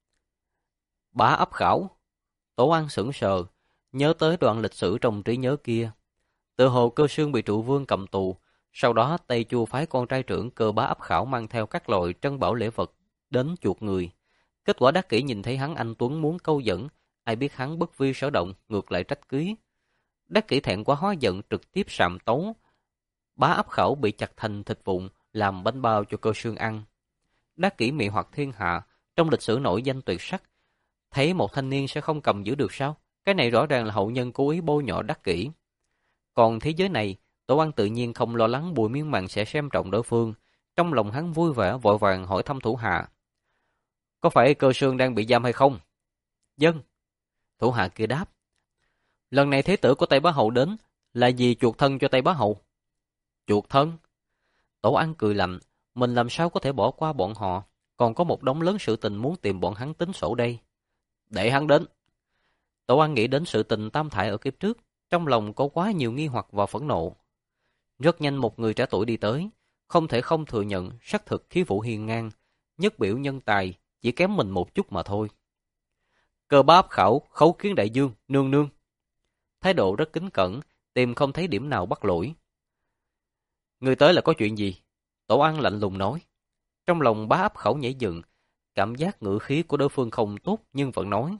Bá Ấp Khảo? Tổ An sững sờ, nhớ tới đoạn lịch sử trong trí nhớ kia. Tự hồ Cơ Sương bị trụ vương cầm tù, sau đó Tây Chu phái con trai trưởng Cơ Bá Ấp Khảo mang theo các loại trân bảo lễ vật đến chuộc người. Kết quả đắc kỷ nhìn thấy hắn anh tuấn muốn câu dẫn, ai biết hắn bất vi sở động, ngược lại trách cứ. Đắc kỷ thẹn quá hóa giận, trực tiếp sàm tấu. Bá Ấp Khảo bị chặt thành thịt vụn, làm bánh bao cho Cơ Sương ăn. Đắc kỷ mị hoặc thiên hạ, trong lịch sử nổi danh tuyệt sắc. Thấy một thanh niên sẽ không cầm giữ được sao? Cái này rõ ràng là hậu nhân cố ý bôi nhọ đắc kỷ. Còn thế giới này, Tổ An tự nhiên không lo lắng Bùi Miên Mạn sẽ xem trọng đối phương. Trong lòng hắn vui vẻ vội vàng hỏi thăm thủ hạ. Có phải Cơ Sương đang bị giam hay không? Dân. Thủ hạ kia đáp. Lần này thế tử của Tây Bá Hậu đến là vì chuộc thân cho Tây Bá Hậu. Chuộc thân? Tổ An cười lạnh. mình làm sao có thể bỏ qua bọn họ, còn có một đống lớn sự tình muốn tìm bọn hắn tính sổ đây. Để hắn đến. Tổ An nghĩ đến sự tình Tam Thải ở kiếp trước, trong lòng có quá nhiều nghi hoặc và phẫn nộ. Rất nhanh một người trẻ tuổi đi tới, không thể không thừa nhận sắc thực khí vũ hiên ngang, nhất biểu nhân tài, chỉ kém mình một chút mà thôi. Cơ báp khảo, khấu kiến đại dương, nương nương. Thái độ rất kính cẩn, tìm không thấy điểm nào bắt lỗi. Người tới là có chuyện gì? Tổ An lạnh lùng nói. Trong lòng bá áp khẩu nhảy dựng, cảm giác ngữ khí của đối phương không tốt nhưng vẫn nói.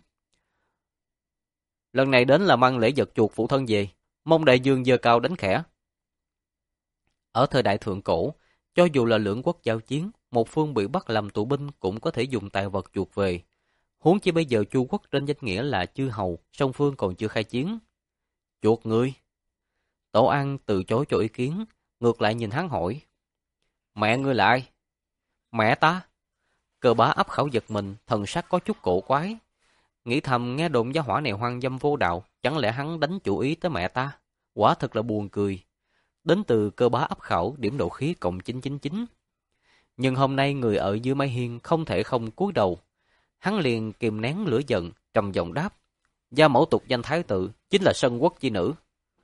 Lần này đến là mang lễ vật chuột phụ thân về, mong đại dương giơ cao đánh khẽ. Ở thời đại thượng cổ, cho dù là lưỡng quốc giao chiến, một phương bị bắt làm tù binh cũng có thể dùng tài vật chuột về. Huống chi bây giờ Chu quốc trên danh nghĩa là chư hầu, song phương còn chưa khai chiến. Chuột ngươi. Tổ An từ chối cho ý kiến, ngược lại nhìn hắn hỏi. Mẹ ngươi là ai? Mẹ ta? Cơ bá ấp khẩu giật mình, thần sắc có chút cổ quái. Nghĩ thầm nghe đồn gia hỏa này hoang dâm vô đạo, chẳng lẽ hắn đánh chủ ý tới mẹ ta? Quả thật là buồn cười. Đến từ cơ bá ấp khẩu, điểm độ khí cộng chín chín chín. Nhưng hôm nay người ở dưới mái hiên không thể không cúi đầu. Hắn liền kìm nén lửa giận, trầm giọng đáp. Gia mẫu tục danh thái tử, chính là Sân Quốc chi nữ.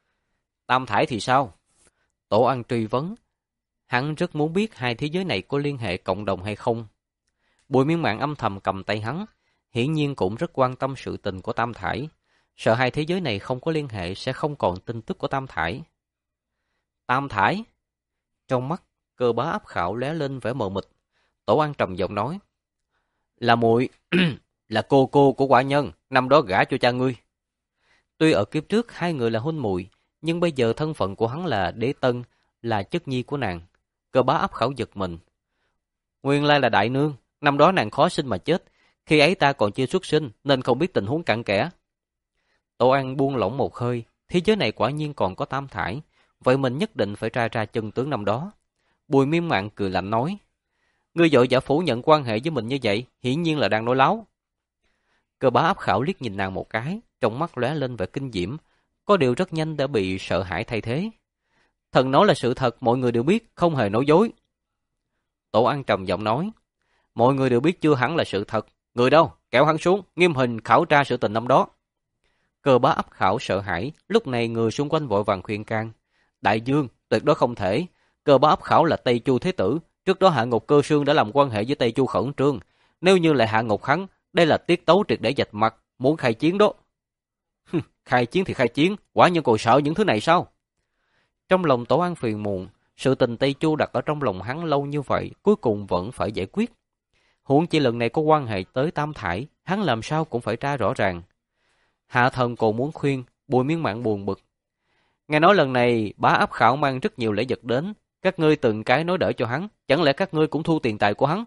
Tam Thải thì sao? Tổ An truy vấn. Hắn rất muốn biết hai thế giới này có liên hệ cộng đồng hay không. Bùi Miên Mạn âm thầm cầm tay hắn, hiển nhiên cũng rất quan tâm sự tình của Tam Thải. Sợ hai thế giới này không có liên hệ sẽ không còn tin tức của Tam Thải. Tam Thải? Trong mắt, cơ bá áp khảo lóe lên vẻ mờ mịt. Tổ An trầm giọng nói. Là muội, là cô cô của quả nhân, năm đó gả cho cha ngươi. Tuy ở kiếp trước hai người là huynh muội, nhưng bây giờ thân phận của hắn là đế tân, là chất nhi của nàng. Cơ bá áp khảo giật mình. Nguyên lai là đại nương, năm đó nàng khó sinh mà chết, khi ấy ta còn chưa xuất sinh nên không biết tình huống cặn kẽ. Tổ An buông lỏng một hơi, thế giới này quả nhiên còn có Tam Thải, vậy mình nhất định phải tra ra chân tướng năm đó. Bùi Miên Mạn cười lạnh nói, ngươi vội vã phủ nhận quan hệ với mình như vậy, hiển nhiên là đang nói láo. Cơ bá áp khảo liếc nhìn nàng một cái, trong mắt lóe lên vẻ kinh diễm, có điều rất nhanh đã bị sợ hãi thay thế. Thần nói là sự thật, mọi người đều biết, không hề nói dối. Tổ An trầm giọng nói, mọi người đều biết chưa hẳn là sự thật. Người đâu, kéo hắn xuống, nghiêm hình khảo tra sự tình năm đó. Cơ bá áp khảo sợ hãi, lúc này người xung quanh vội vàng khuyên can. Đại dương, tuyệt đối không thể. Cơ bá áp khảo là Tây Chu Thế Tử, trước đó Hạ Ngục Cơ Sương đã làm quan hệ với Tây Chu Khẩn Trương. Nếu như lại hạ ngục hắn, đây là tiết tấu triệt để vạch mặt, muốn khai chiến đó. Khai chiến thì khai chiến, quả nhân còn sợ những thứ này sao? Trong lòng Tổ An phiền muộn, sự tình Tây Chu đặt ở trong lòng hắn lâu như vậy, cuối cùng vẫn phải giải quyết. Huống chi lần này có quan hệ tới Tam Thải, hắn làm sao cũng phải tra rõ ràng. Hạ thần còn muốn khuyên, Bùi Miên Mạn buồn bực. Nghe nói lần này bá áp khảo mang rất nhiều lễ vật đến, các ngươi từng cái nói đỡ cho hắn, chẳng lẽ các ngươi cũng thu tiền tài của hắn?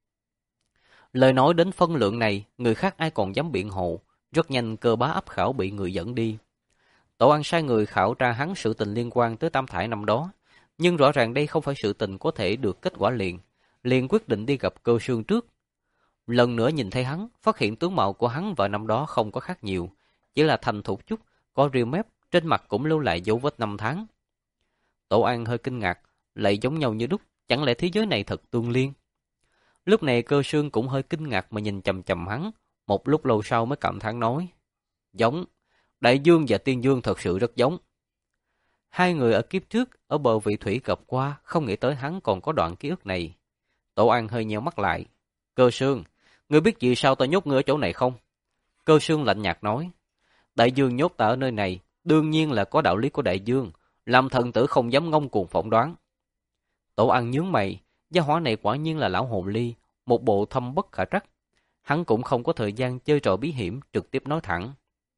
Lời nói đến phân lượng này, người khác ai còn dám biện hộ, rất nhanh cơ bá áp khảo bị người dẫn đi. Tổ An sai người khảo tra hắn sự tình liên quan tới Tam Thải năm đó, nhưng rõ ràng đây không phải sự tình có thể được kết quả liền, liền quyết định đi gặp Cơ Sương trước. Lần nữa nhìn thấy hắn, phát hiện tướng mạo của hắn và năm đó không có khác nhiều, chỉ là thành thục chút, có ria mép, trên mặt cũng lưu lại dấu vết năm tháng. Tổ An hơi kinh ngạc, lại giống nhau như đúc, chẳng lẽ thế giới này thật tương liên? Lúc này Cơ Sương cũng hơi kinh ngạc mà nhìn chầm chầm hắn, một lúc lâu sau mới cảm thán nói, giống, Đại Dương và Tiên Dương thật sự rất giống. Hai người ở kiếp trước, ở bờ vị thủy gặp qua, không nghĩ tới hắn còn có đoạn ký ức này. Tổ An hơi nheo mắt lại. Cơ Sương, ngươi biết vì sao ta nhốt ngươi ở chỗ này không? Cơ Sương lạnh nhạt nói, Đại Dương nhốt ta ở nơi này, đương nhiên là có đạo lý của Đại Dương, làm thần tử không dám ngông cuồng phỏng đoán. Tổ An nhướng mày, gia hỏa này quả nhiên là lão hồ ly, một bộ thâm bất khả trắc. Hắn cũng không có thời gian chơi trò bí hiểm, trực tiếp nói thẳng.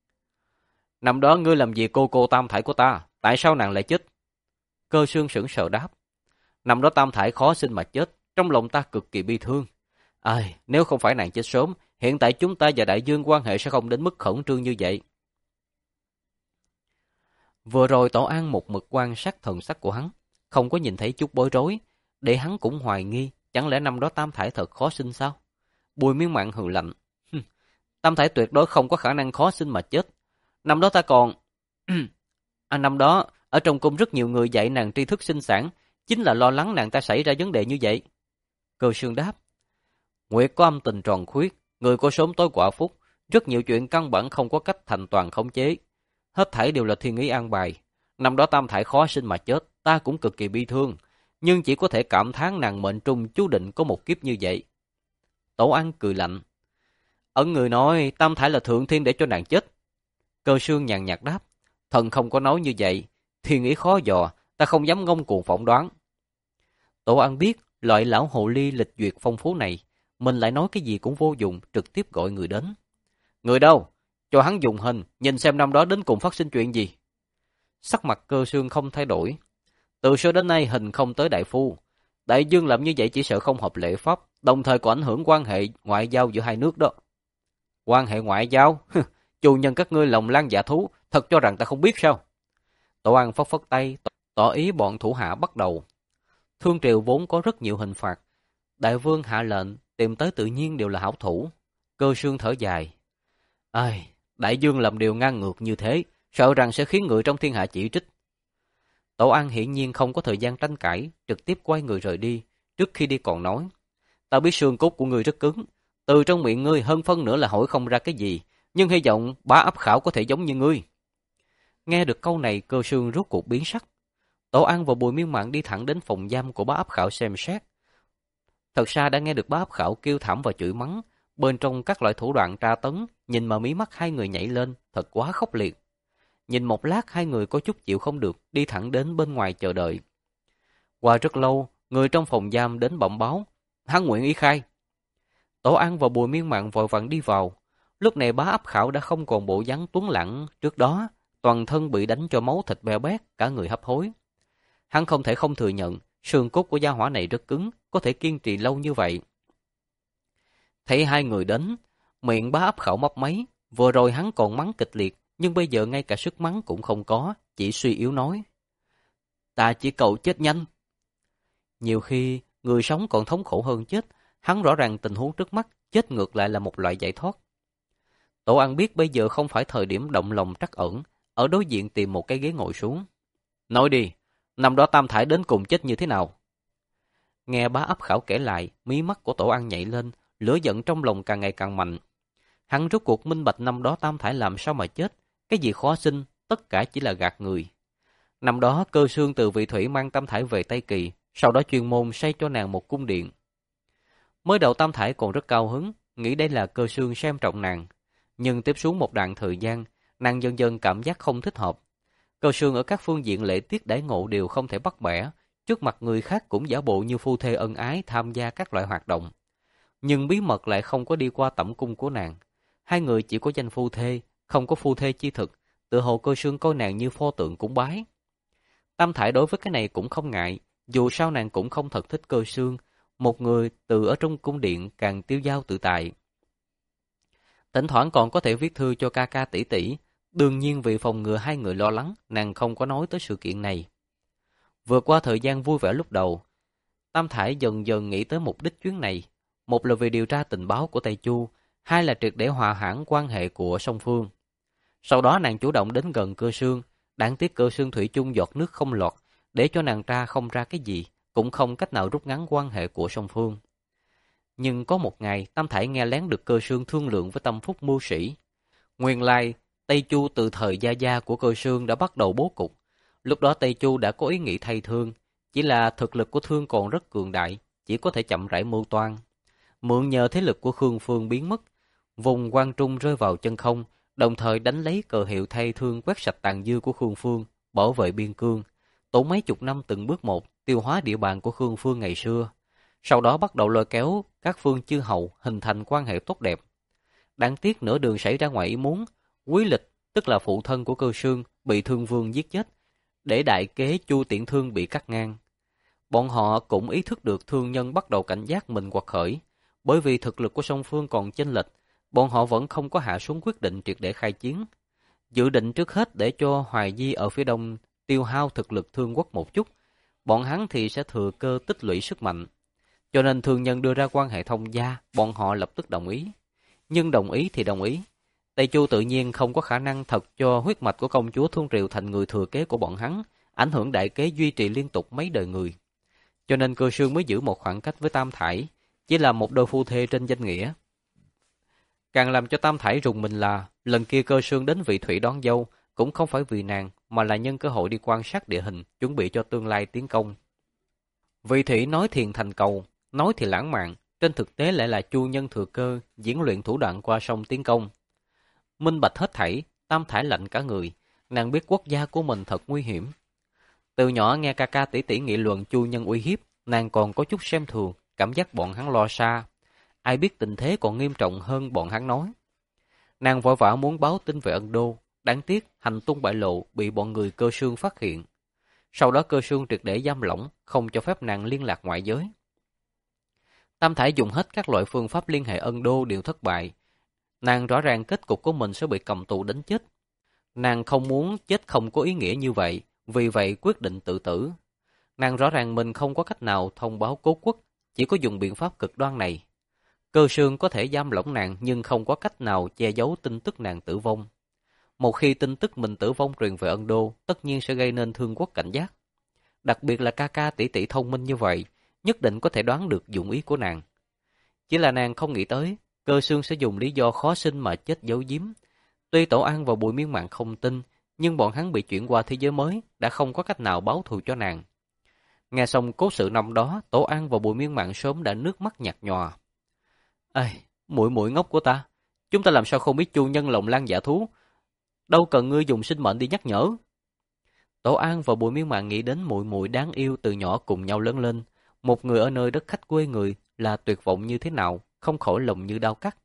Năm đó ngươi làm gì cô cô Tam Thải của ta, tại sao nàng lại chết? Cơ Sương sững sờ đáp. Năm đó Tam Thải khó sinh mà chết, trong lòng ta cực kỳ bi thương. Ai, nếu không phải nàng chết sớm, hiện tại chúng ta và Đại Dương quan hệ sẽ không đến mức khẩn trương như vậy. Vừa rồi Tổ An một mực quan sát thần sắc của hắn, không có nhìn thấy chút bối rối, để hắn cũng hoài nghi, chẳng lẽ năm đó Tam Thải thật khó sinh sao? Bùi Miên Mạn hừ lạnh. Tam Thải tuyệt đối không có khả năng khó sinh mà chết. Năm đó ta còn... à, năm đó, ở trong cung rất nhiều người dạy nàng tri thức sinh sản, chính là lo lắng nàng ta xảy ra vấn đề như vậy. Cơ Sương đáp, Nguyệt có âm tình tròn khuyết, người có sớm tối quả phúc, rất nhiều chuyện căn bản không có cách thành toàn khống chế. Hết thảy đều là thiên ý an bài. Năm đó Tam Thải khó sinh mà chết, ta cũng cực kỳ bi thương, nhưng chỉ có thể cảm thán nàng mệnh trung chú định có một kiếp như vậy. Tổ Ăn cười lạnh, ẩn người nói Tam Thải là thượng thiên để cho nàng chết. Cơ Sương nhàn nhạt đáp, thần không có nói như vậy, thiên ý khó dò, ta không dám ngông cuồng phỏng đoán. Tổ Ăn biết loại lão hồ ly lịch duyệt phong phú này, mình lại nói cái gì cũng vô dụng, trực tiếp gọi người đến. Người đâu? Cho hắn dùng hình, nhìn xem năm đó đến cùng phát sinh chuyện gì. Sắc mặt Cơ Sương không thay đổi. Từ xưa đến nay hình không tới đại phu. Đại dương làm như vậy chỉ sợ không hợp lệ pháp, đồng thời có ảnh hưởng quan hệ ngoại giao giữa hai nước đó. Quan hệ ngoại giao? Chủ nhân các ngươi lòng lan dạ thú, thật cho rằng ta không biết sao? Tổ An phất phất tay, tỏ ý bọn thủ hạ bắt đầu. Thương triều vốn có rất nhiều hình phạt. Đại vương hạ lệnh, tìm tới tự nhiên đều là hảo thủ. Cơ Sương thở dài. Ai, đại dương làm điều ngang ngược như thế, sợ rằng sẽ khiến người trong thiên hạ chỉ trích. Tổ An hiển nhiên không có thời gian tranh cãi, trực tiếp quay người rời đi. Trước khi đi còn nói, ta biết xương cốt của ngươi rất cứng, từ trong miệng ngươi hơn phân nửa là hỏi không ra cái gì, nhưng hy vọng Bá Áp Khảo có thể giống như ngươi. Nghe được câu này, Cơ Sương rốt cuộc biến sắc. Tổ An và Bùi Miên Mạn đi thẳng đến phòng giam của Bá Áp Khảo xem xét. Thật ra đã nghe được Bá Áp Khảo kêu thảm và chửi mắng, bên trong các loại thủ đoạn tra tấn, nhìn mà mí mắt hai người nhảy lên, thật quá khốc liệt. Nhìn một lát hai người có chút chịu không được, đi thẳng đến bên ngoài chờ đợi. Qua rất lâu, người trong phòng giam đến bẩm báo, hắn nguyện ý khai. Tổ An và Bùi Miên Mạn vội vàng đi vào. Lúc này Bá Áp Khảo đã không còn bộ dáng tuấn lãng trước đó, toàn thân bị đánh cho máu thịt beo bét, cả người hấp hối. Hắn không thể không thừa nhận, xương cốt của gia hỏa này rất cứng, có thể kiên trì lâu như vậy. Thấy hai người đến, miệng Bá Áp Khảo mấp máy, vừa rồi hắn còn mắng kịch liệt, nhưng bây giờ ngay cả sức mắng cũng không có, chỉ suy yếu nói. Ta chỉ cầu chết nhanh. Nhiều khi, người sống còn thống khổ hơn chết, hắn rõ ràng tình huống trước mắt, chết ngược lại là một loại giải thoát. Tổ An biết bây giờ không phải thời điểm động lòng trắc ẩn, ở đối diện tìm một cái ghế ngồi xuống. Nói đi, năm đó Tam Thải đến cùng chết như thế nào? Nghe Bá Áp Khảo kể lại, mí mắt của Tổ An nhảy lên, lửa giận trong lòng càng ngày càng mạnh. Hắn rốt cuộc minh bạch năm đó Tam Thải làm sao mà chết, cái gì khó sinh, tất cả chỉ là gạt người. Năm đó Cơ Sương từ Vị Thủy mang Tam Thải về Tây Kỳ, sau đó chuyên môn xây cho nàng một cung điện. Mới đầu Tam Thải còn rất cao hứng, nghĩ đây là Cơ Sương xem trọng nàng. Nhưng tiếp xuống một đoạn thời gian, nàng dần dần cảm giác không thích hợp. Cơ Sương ở các phương diện lễ tiết đãi ngộ đều không thể bắt bẻ, trước mặt người khác cũng giả bộ như phu thê ân ái tham gia các loại hoạt động. Nhưng bí mật lại không có đi qua tẩm cung của nàng. Hai người chỉ có danh phu thê, không có phu thê chi thực, tự hồ Cơ Sương coi nàng như pho tượng cúng bái. Tam Thải đối với cái này cũng không ngại, dù sao nàng cũng không thật thích Cơ Sương, một người từ ở trong cung điện càng tiêu dao tự tại. Thỉnh thoảng còn có thể viết thư cho ca ca tỷ tỷ, đương nhiên vì phòng ngừa hai người lo lắng, nàng không có nói tới sự kiện này. Vượt qua thời gian vui vẻ lúc đầu, Tam Thải dần dần nghĩ tới mục đích chuyến này, một là vì điều tra tình báo của Tây Chu, hai là triệt để hòa hãn quan hệ của song phương. Sau đó nàng chủ động đến gần Cơ Sương, đáng tiếc Cơ Sương thủy chung giọt nước không lọt, để cho nàng tra không ra cái gì, cũng không cách nào rút ngắn quan hệ của song phương. Nhưng có một ngày, Tam Thải nghe lén được Cơ Sương thương lượng với tâm phúc mưu sĩ. Nguyên lai, Tây Chu từ thời gia gia của Cơ Sương đã bắt đầu bố cục. Lúc đó Tây Chu đã có ý nghĩ thay Thương, chỉ là thực lực của Thương còn rất cường đại, chỉ có thể chậm rãi mưu toan. Mượn nhờ thế lực của Khương Phương biến mất, vùng Quan Trung rơi vào chân không, đồng thời đánh lấy cờ hiệu thay Thương quét sạch tàn dư của Khương Phương, bảo vệ biên cương, tốn mấy chục năm từng bước một tiêu hóa địa bàn của Khương Phương ngày xưa. Sau đó bắt đầu lôi kéo các phương chư hầu hình thành quan hệ tốt đẹp. Đáng tiếc nửa đường xảy ra ngoài ý muốn, Quý Lịch, tức là phụ thân của Cơ Sương, bị Thương Vương giết chết, để đại kế Chu Tiện Thương bị cắt ngang. Bọn họ cũng ý thức được thương nhân bắt đầu cảnh giác mình quật khởi, bởi vì thực lực của song phương còn chênh lệch, bọn họ vẫn không có hạ xuống quyết định triệt để khai chiến. Dự định trước hết để cho Hoài Di ở phía đông tiêu hao thực lực Thương quốc một chút, bọn hắn thì sẽ thừa cơ tích lũy sức mạnh. Cho nên thương nhân đưa ra quan hệ thông gia, bọn họ lập tức đồng ý. Nhưng đồng ý thì đồng ý. Tây Chu tự nhiên không có khả năng thật cho huyết mạch của công chúa Thương Triều thành người thừa kế của bọn hắn, ảnh hưởng đại kế duy trì liên tục mấy đời người. cho nên Cơ Sương mới giữ một khoảng cách với Tam Thải, chỉ là một đôi phu thê trên danh nghĩa. Càng làm cho Tam Thải rùng mình là, lần kia Cơ Sương đến Vị Thủy đón dâu, cũng không phải vì nàng, mà là nhân cơ hội đi quan sát địa hình, chuẩn bị cho tương lai tiến công. Vị Thủy nói thiền thành cầu, nói thì lãng mạn, trên thực tế lại là Chu Nhân thừa cơ, diễn luyện thủ đoạn qua sông tiến công. Minh bạch hết thảy, Tam Thải lạnh cả người, nàng biết quốc gia của mình thật nguy hiểm. Từ nhỏ nghe ca ca tỷ tỷ nghị luận Chu Nhân uy hiếp, nàng còn có chút xem thường, cảm giác bọn hắn lo xa. Ai biết tình thế còn nghiêm trọng hơn bọn hắn nói. Nàng vội vã muốn báo tin về Ân Đô, đáng tiếc hành tung bại lộ bị bọn người Cơ Sương phát hiện. Sau đó Cơ Sương triệt để giam lỏng, không cho phép nàng liên lạc ngoại giới. Tam Thải dùng hết các loại phương pháp liên hệ Ân Đô đều thất bại. Nàng rõ ràng kết cục của mình sẽ bị cầm tù đến chết. Nàng không muốn chết không có ý nghĩa như vậy, vì vậy quyết định tự tử. Nàng rõ ràng mình không có cách nào thông báo cố quốc, chỉ có dùng biện pháp cực đoan này. Cơ Sương có thể giam lỏng nàng nhưng không có cách nào che giấu tin tức nàng tử vong. Một khi tin tức mình tử vong truyền về Ân Đô, tất nhiên sẽ gây nên Thương Quốc cảnh giác. Đặc biệt là ca ca tỷ tỷ thông minh như vậy, nhất định có thể đoán được dụng ý của nàng. Chỉ là nàng không nghĩ tới, Cơ Sương sẽ dùng lý do khó sinh mà chết giấu giếm. Tuy Tổ An và Bùi Miên Mạn không tin, nhưng bọn hắn bị chuyển qua thế giới mới, đã không có cách nào báo thù cho nàng. Nghe xong cố sự năm đó, Tổ An và Bùi Miên Mạn sớm đã nước mắt nhạt nhòa. Ây, muội muội ngốc của ta, chúng ta làm sao không biết Chu Nhân lòng lang dạ thú, đâu cần ngươi dùng sinh mệnh đi nhắc nhở. Tổ An và Bùi Miên Mạn nghĩ đến muội muội đáng yêu từ nhỏ cùng nhau lớn lên, một người ở nơi đất khách quê người là tuyệt vọng như thế nào, không khỏi lòng như đau cắt.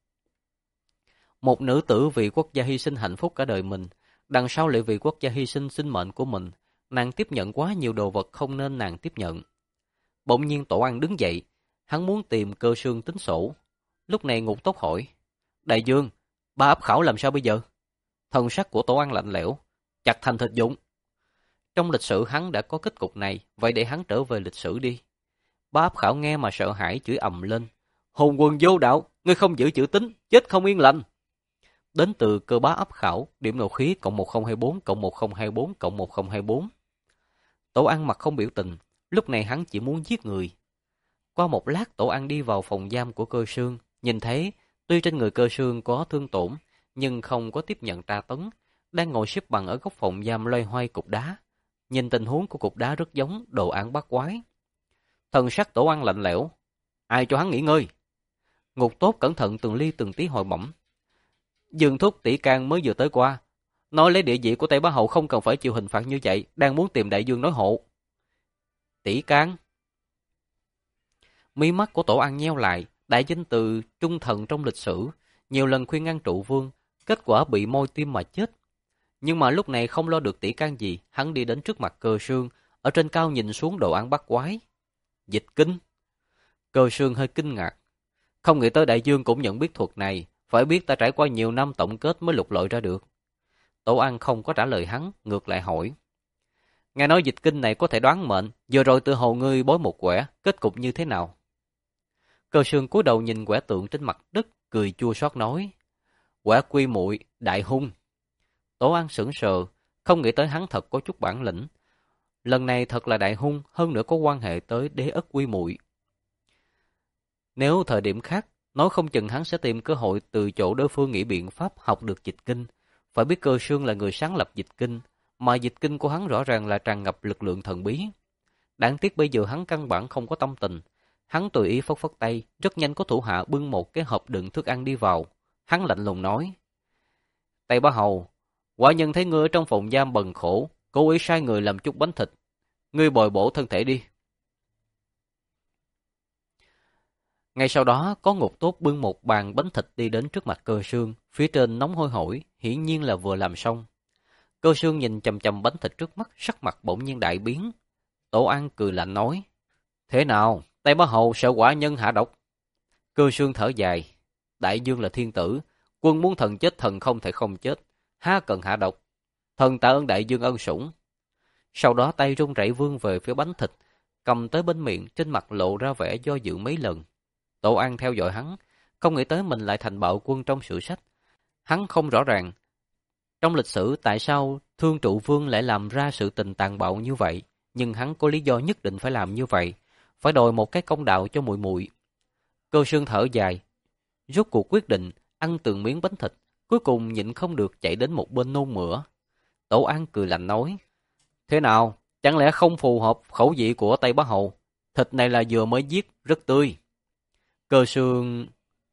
Một nữ tử vì quốc gia hy sinh hạnh phúc cả đời mình, đằng sau lại vì quốc gia hy sinh sinh mệnh của mình, nàng tiếp nhận quá nhiều đồ vật không nên nàng tiếp nhận. Bỗng nhiên Tổ An đứng dậy, hắn muốn tìm Cơ Sương tính sổ. Lúc này Ngục Tốc hỏi, Đại Dương, ba ấp khảo làm sao bây giờ? Thần sắc của Tổ An lạnh lẽo, chặt thành thịt dụng. Trong lịch sử hắn đã có kết cục này, vậy để hắn trở về lịch sử đi. Ba ấp khảo nghe mà sợ hãi chửi ầm lên, hồn quần vô đạo, ngươi không giữ chữ tín, chết không yên lành. Đến từ cơ bá ấp khảo, điểm nộ khí cộng một không hai bốn cộng một không hai bốn cộng một không hai bốn. Tổ An mặt không biểu tình, lúc này hắn chỉ muốn giết người. Qua một lát Tổ An đi vào phòng giam của Cơ Sương, nhìn thấy tuy trên người Cơ Sương có thương tổn, nhưng không có tiếp nhận tra tấn, đang ngồi xếp bằng ở góc phòng giam loay hoay cục đá. Nhìn tình huống của cục đá rất giống đồ án bắt quái. Thần sắc Tổ An lạnh lẽo, ai cho hắn nghỉ ngơi? Ngục Tốt cẩn thận từng ly từng tí hồi bẩm. Dương thúc tỷ can mới vừa tới qua, nói lấy địa vị của Tây Bá Hầu không cần phải chịu hình phạt như vậy, đang muốn tìm Đại Dương nói hộ. Tỷ can? Mí mắt của Tổ An nheo lại, đại danh từ trung thần trong lịch sử, nhiều lần khuyên ngăn trụ vương, kết quả bị môi tim mà chết. Nhưng mà lúc này không lo được tỷ can gì, hắn đi đến trước mặt Cơ Sương, ở trên cao nhìn xuống đồ án bắt quái. Dịch kinh. Cơ Sương hơi kinh ngạc. Không nghĩ tới Đại Dương cũng nhận biết thuật này, phải biết ta trải qua nhiều năm tổng kết mới lục lọi ra được. Tổ An không có trả lời hắn, ngược lại hỏi. Nghe nói dịch kinh này có thể đoán mệnh, vừa rồi tự hồ ngươi bói một quẻ, kết cục như thế nào? Cơ Sương cúi đầu nhìn quẻ tượng trên mặt đất, cười chua xót nói. Quẻ quy muội, đại hung. Tổ An sững sờ, không nghĩ tới hắn thật có chút bản lĩnh. Lần này thật là đại hung, hơn nữa có quan hệ tới đế ất quy muội. Nếu thời điểm khác, nói không chừng hắn sẽ tìm cơ hội từ chỗ đối phương nghĩ biện pháp học được dịch kinh. Phải biết Cơ Sương là người sáng lập dịch kinh, mà dịch kinh của hắn rõ ràng là tràn ngập lực lượng thần bí. Đáng tiếc bây giờ hắn căn bản không có tâm tình. Hắn tùy ý phất phất tay, rất nhanh có thủ hạ bưng một cái hộp đựng thức ăn đi vào. Hắn lạnh lùng nói. Tây Bá Hầu, quả nhân thấy ngươi ở trong phòng giam bần khổ, cố ý sai người làm chút bánh thịt. Ngươi bồi bổ thân thể đi. Ngay sau đó, có Ngục Tốt bưng một bàn bánh thịt đi đến trước mặt Cơ Sương, phía trên nóng hôi hổi, hiển nhiên là vừa làm xong. Cơ Sương nhìn chằm chằm bánh thịt trước mắt, sắc mặt bỗng nhiên đại biến. Tổ An cười lạnh nói, thế nào, Tây Bá Hầu sợ quả nhân hạ độc? Cơ Sương thở dài, Đại Dương là thiên tử, quân muốn thần chết thần không thể không chết, há cần hạ độc. Thần tạ ơn Đại Dương ân sủng. Sau đó tay run rẩy vươn về phía bánh thịt, cầm tới bên miệng, trên mặt lộ ra vẻ do dự mấy lần. Tổ An theo dõi hắn, không nghĩ tới mình lại thành bạo quân trong sử sách. Hắn không rõ ràng, trong lịch sử tại sao Thương Trụ Vương lại làm ra sự tình tàn bạo như vậy, nhưng hắn có lý do nhất định phải làm như vậy. phải đòi một cái công đạo cho muội muội. Cơ Sương thở dài, rốt cuộc quyết định ăn từng miếng bánh thịt, cuối cùng nhịn không được chạy đến một bên nôn mửa. Tổ An cười lạnh nói, thế nào, chẳng lẽ không phù hợp khẩu vị của Tây Bá Hầu? Thịt này là vừa mới giết, rất tươi. Cơ Sương...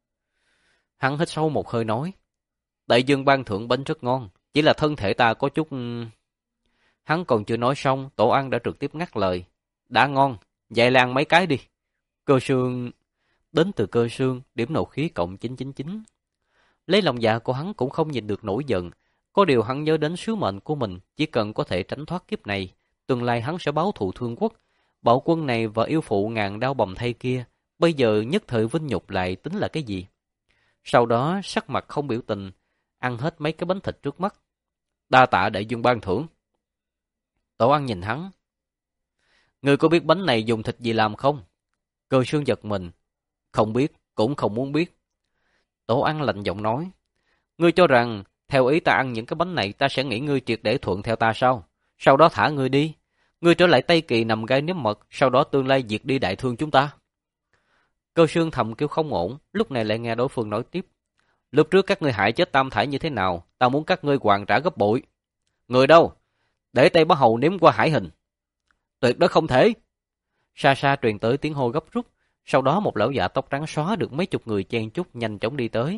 Hắn hít sâu một hơi nói, đại dương ban thưởng bánh rất ngon, chỉ là thân thể ta có chút... Hắn còn chưa nói xong, Tổ An đã trực tiếp ngắt lời. Đã ngon, vậy là ăn mấy cái đi. Cơ Sương... Đến từ Cơ Sương, điểm nộ khí cộng chín chín chín. Lấy lòng dạ của hắn cũng không nhìn được nổi giận. Có điều hắn nhớ đến sứ mệnh của mình, chỉ cần có thể tránh thoát kiếp này, tương lai hắn sẽ báo thù thương quốc. Bảo quân này và yêu phụ ngàn đau bầm thay kia, bây giờ nhất thời vinh nhục lại tính là cái gì? Sau đó sắc mặt không biểu tình, ăn hết mấy cái bánh thịt trước mắt. Đa tạ đại dương ban thưởng. Tổ An nhìn hắn. Ngươi có biết bánh này dùng thịt gì làm không? Cơ Sương giật mình. Không biết, cũng không muốn biết. Tổ An lạnh giọng nói. Ngươi cho rằng, theo ý ta ăn những cái bánh này ta sẽ nghĩ ngươi triệt để thuận theo ta sao? Sau đó thả ngươi đi. Ngươi trở lại Tây Kỳ nằm gai nếm mật, sau đó tương lai diệt đi đại thương chúng ta. Cơ Sương thầm kêu không ổn, lúc này lại nghe đối phương nói tiếp. Lúc trước các ngươi hại chết Tam Thải như thế nào, ta muốn các ngươi hoàn trả gấp bội. Người đâu? Để Tây Bá Hầu nếm qua hải hình. Tuyệt đối không thể. Xa xa truyền tới tiếng hô gấp rút, sau đó một lão già tóc trắng xóa được mấy chục người chen chúc nhanh chóng đi tới.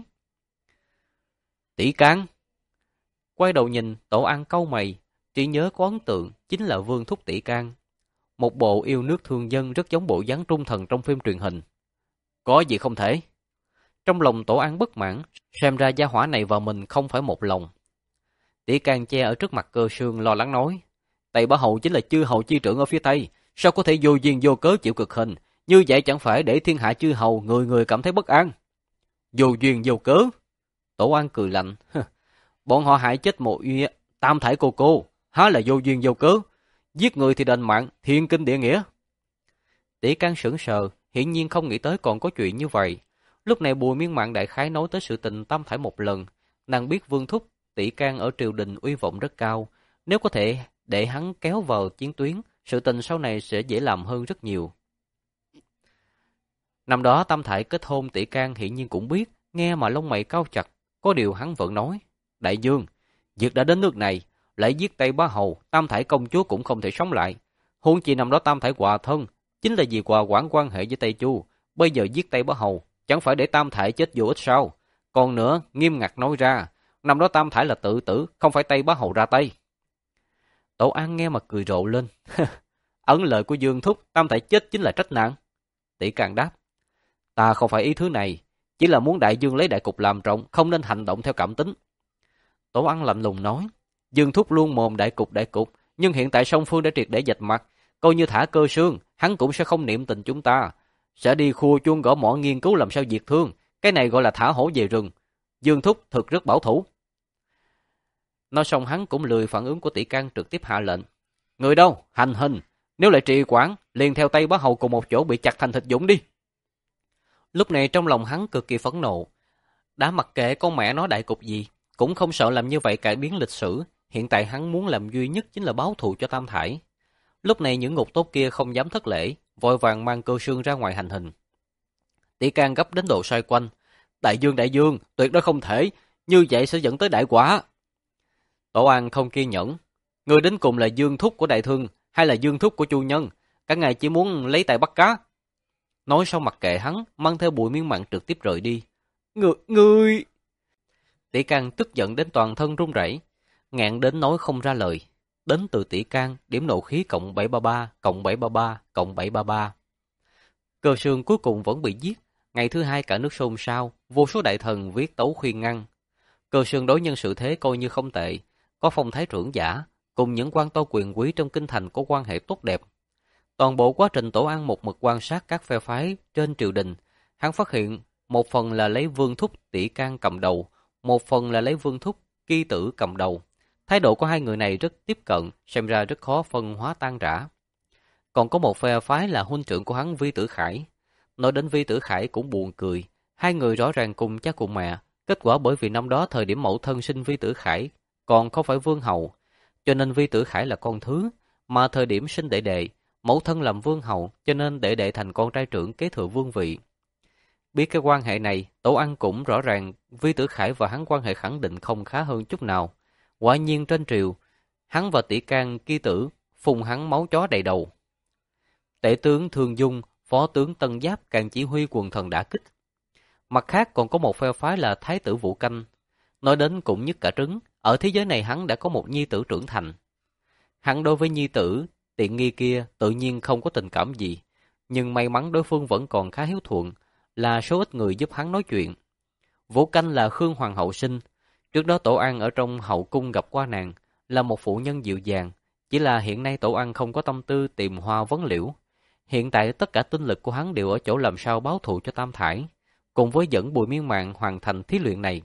Tỷ Can. Quay đầu nhìn, Tổ An cau mày, chỉ nhớ có ấn tượng chính là Vương Thúc Tỷ Can. Một bộ yêu nước thương dân rất giống bộ dáng trung thần trong phim truyền hình. Có gì không thể? Trong lòng Tổ An bất mãn, xem ra gia hỏa này và mình không phải một lòng. Tỷ Can che ở trước mặt Cơ Sương lo lắng nói, Tây Bá Hầu chính là chư hầu chi trưởng ở phía Tây, sao có thể vô duyên vô cớ chịu cực hình, như vậy chẳng phải để thiên hạ chư hầu người người cảm thấy bất an. Vô duyên vô cớ? Tổ An cười lạnh, bọn họ hại chết Mộ Uy, Tam Thải cô cô, há là vô duyên vô cớ, giết người thì đền mạng, thiên kinh địa nghĩa. Tỷ Can sững sờ, hiển nhiên không nghĩ tới còn có chuyện như vậy. Lúc này Bùi Miên Mạn đại khái nói tới sự tình Tam Thải một lần, nàng biết Vương Thúc Tỷ Can ở triều đình uy vọng rất cao, nếu có thể để hắn kéo vào chiến tuyến, sự tình sau này sẽ dễ làm hơn rất nhiều. Năm đó Tam Thải kết hôn Tỷ Can hiển nhiên cũng biết, nghe mà lông mày cau chặt, có điều hắn vẫn nói, đại dương, việc đã đến nước này, lại giết Tây Bá Hầu, Tam Thải công chúa cũng không thể sống lại. Huống chi năm đó Tam Thải hòa thân, chính là vì hòa quản quan hệ với Tây Chu, bây giờ giết Tây Bá Hầu, chẳng phải để Tam Thải chết vô ích sao? Còn nữa, nghiêm ngặt nói ra, năm đó Tam Thải là tự tử, không phải Tây Bá Hầu ra tay. Tổ An nghe mà cười rộ lên. Ấn lời của Dương Thúc, Tam Thải chết chính là trách nạn. Tỷ Can đáp, ta không phải ý thứ này, chỉ là muốn đại dương lấy đại cục làm trọng, không nên hành động theo cảm tính. Tổ An lạnh lùng nói, Dương Thúc luôn mồm đại cục đại cục, nhưng hiện tại song phương đã triệt để vạch mặt, coi như thả Cơ Sương, hắn cũng sẽ không niệm tình chúng ta, sẽ đi khua chuông gõ mõ nghiên cứu làm sao diệt thương, cái này gọi là thả hổ về rừng. Dương Thúc thực rất bảo thủ. Nói xong hắn cũng lười phản ứng của Tỷ Can, trực tiếp hạ lệnh. Người đâu? Hành hình. Nếu lại trì quản, liền theo Tây Bá Hầu cùng một chỗ bị chặt thành thịt dũng đi. Lúc này trong lòng hắn cực kỳ phẫn nộ. Đã mặc kệ con mẹ nó đại cục gì, cũng không sợ làm như vậy cải biến lịch sử. Hiện tại hắn muốn làm duy nhất chính là báo thù cho Tam Thải. Lúc này những ngục tốt kia không dám thất lễ, vội vàng mang Cơ Sương ra ngoài hành hình. Tỷ Can gấp đến độ xoay quanh. Đại dương đại dương, tuyệt đối không thể, như vậy sẽ dẫn tới đại quả. Tổ An không kiên nhẫn. Người đến cùng là Dương Thúc của đại thương, hay là Dương Thúc của Chu Nhân? Các ngài chỉ muốn lấy tay bắt cá. Nói xong mặc kệ hắn, mang theo Bùi Miên Mạn trực tiếp rời đi. Người, ngươi... Tỷ Can tức giận đến toàn thân run rẩy, ngẹn đến nói không ra lời. Đến từ Tỷ Can, điểm nộ khí cộng bảy ba ba, cộng bảy ba ba, cộng bảy ba ba. Cơ Sương cuối cùng vẫn bị giết. Ngày thứ hai cả nước xôn xao, vô số đại thần viết tấu khuyên ngăn. Cơ Sương đối nhân sự thế coi như không tệ, có phong thái trưởng giả, cùng những quan to quyền quý trong kinh thành có quan hệ tốt đẹp. Toàn bộ quá trình Tổ An một mực quan sát các phe phái trên triều đình, hắn phát hiện một phần là lấy Vương Thúc Tỷ Can cầm đầu, một phần là lấy Vương Thúc Kỳ Tử cầm đầu. Thái độ của hai người này rất tiếp cận, xem ra rất khó phân hóa tan rã. Còn có một phe phái là huynh trưởng của hắn Vi Tử Khải. Nói đến Vi Tử Khải cũng buồn cười, hai người rõ ràng cùng cha cùng mẹ, kết quả bởi vì năm đó thời điểm mẫu thân sinh Vi Tử Khải, còn không phải vương hầu, cho nên Vi Tử Khải là con thứ, mà thời điểm sinh đệ đệ, mẫu thân làm vương hậu cho nên đệ đệ thành con trai trưởng kế thừa vương vị. Biết cái quan hệ này, Tổ Ăn cũng rõ ràng Vi Tử Khải và hắn quan hệ khẳng định không khá hơn chút nào. Quả nhiên trên triều, hắn và Tỷ Can Ki Tử phun hắn máu chó đầy đầu. Tể tướng Thương Dung, phó tướng Tân Giáp càng chỉ huy quần thần đả kích. Mặt khác còn có một phe phái là Thái tử Vũ Canh. Nói đến cũng nhức cả trứng, ở thế giới này hắn đã có một nhi tử trưởng thành. Hắn đối với nhi tử, tiện nghi kia tự nhiên không có tình cảm gì, nhưng may mắn đối phương vẫn còn khá hiếu thuận, là số ít người giúp hắn nói chuyện. Vũ Canh là Khương Hoàng hậu sinh, trước đó Tổ An ở trong hậu cung gặp qua nàng, là một phụ nhân dịu dàng, chỉ là hiện nay Tổ An không có tâm tư tìm hoa vấn liễu. Hiện tại tất cả tinh lực của hắn đều ở chỗ làm sao báo thù cho Tam Thải, cùng với dẫn Bùi Miên Mạn hoàn thành thí luyện này.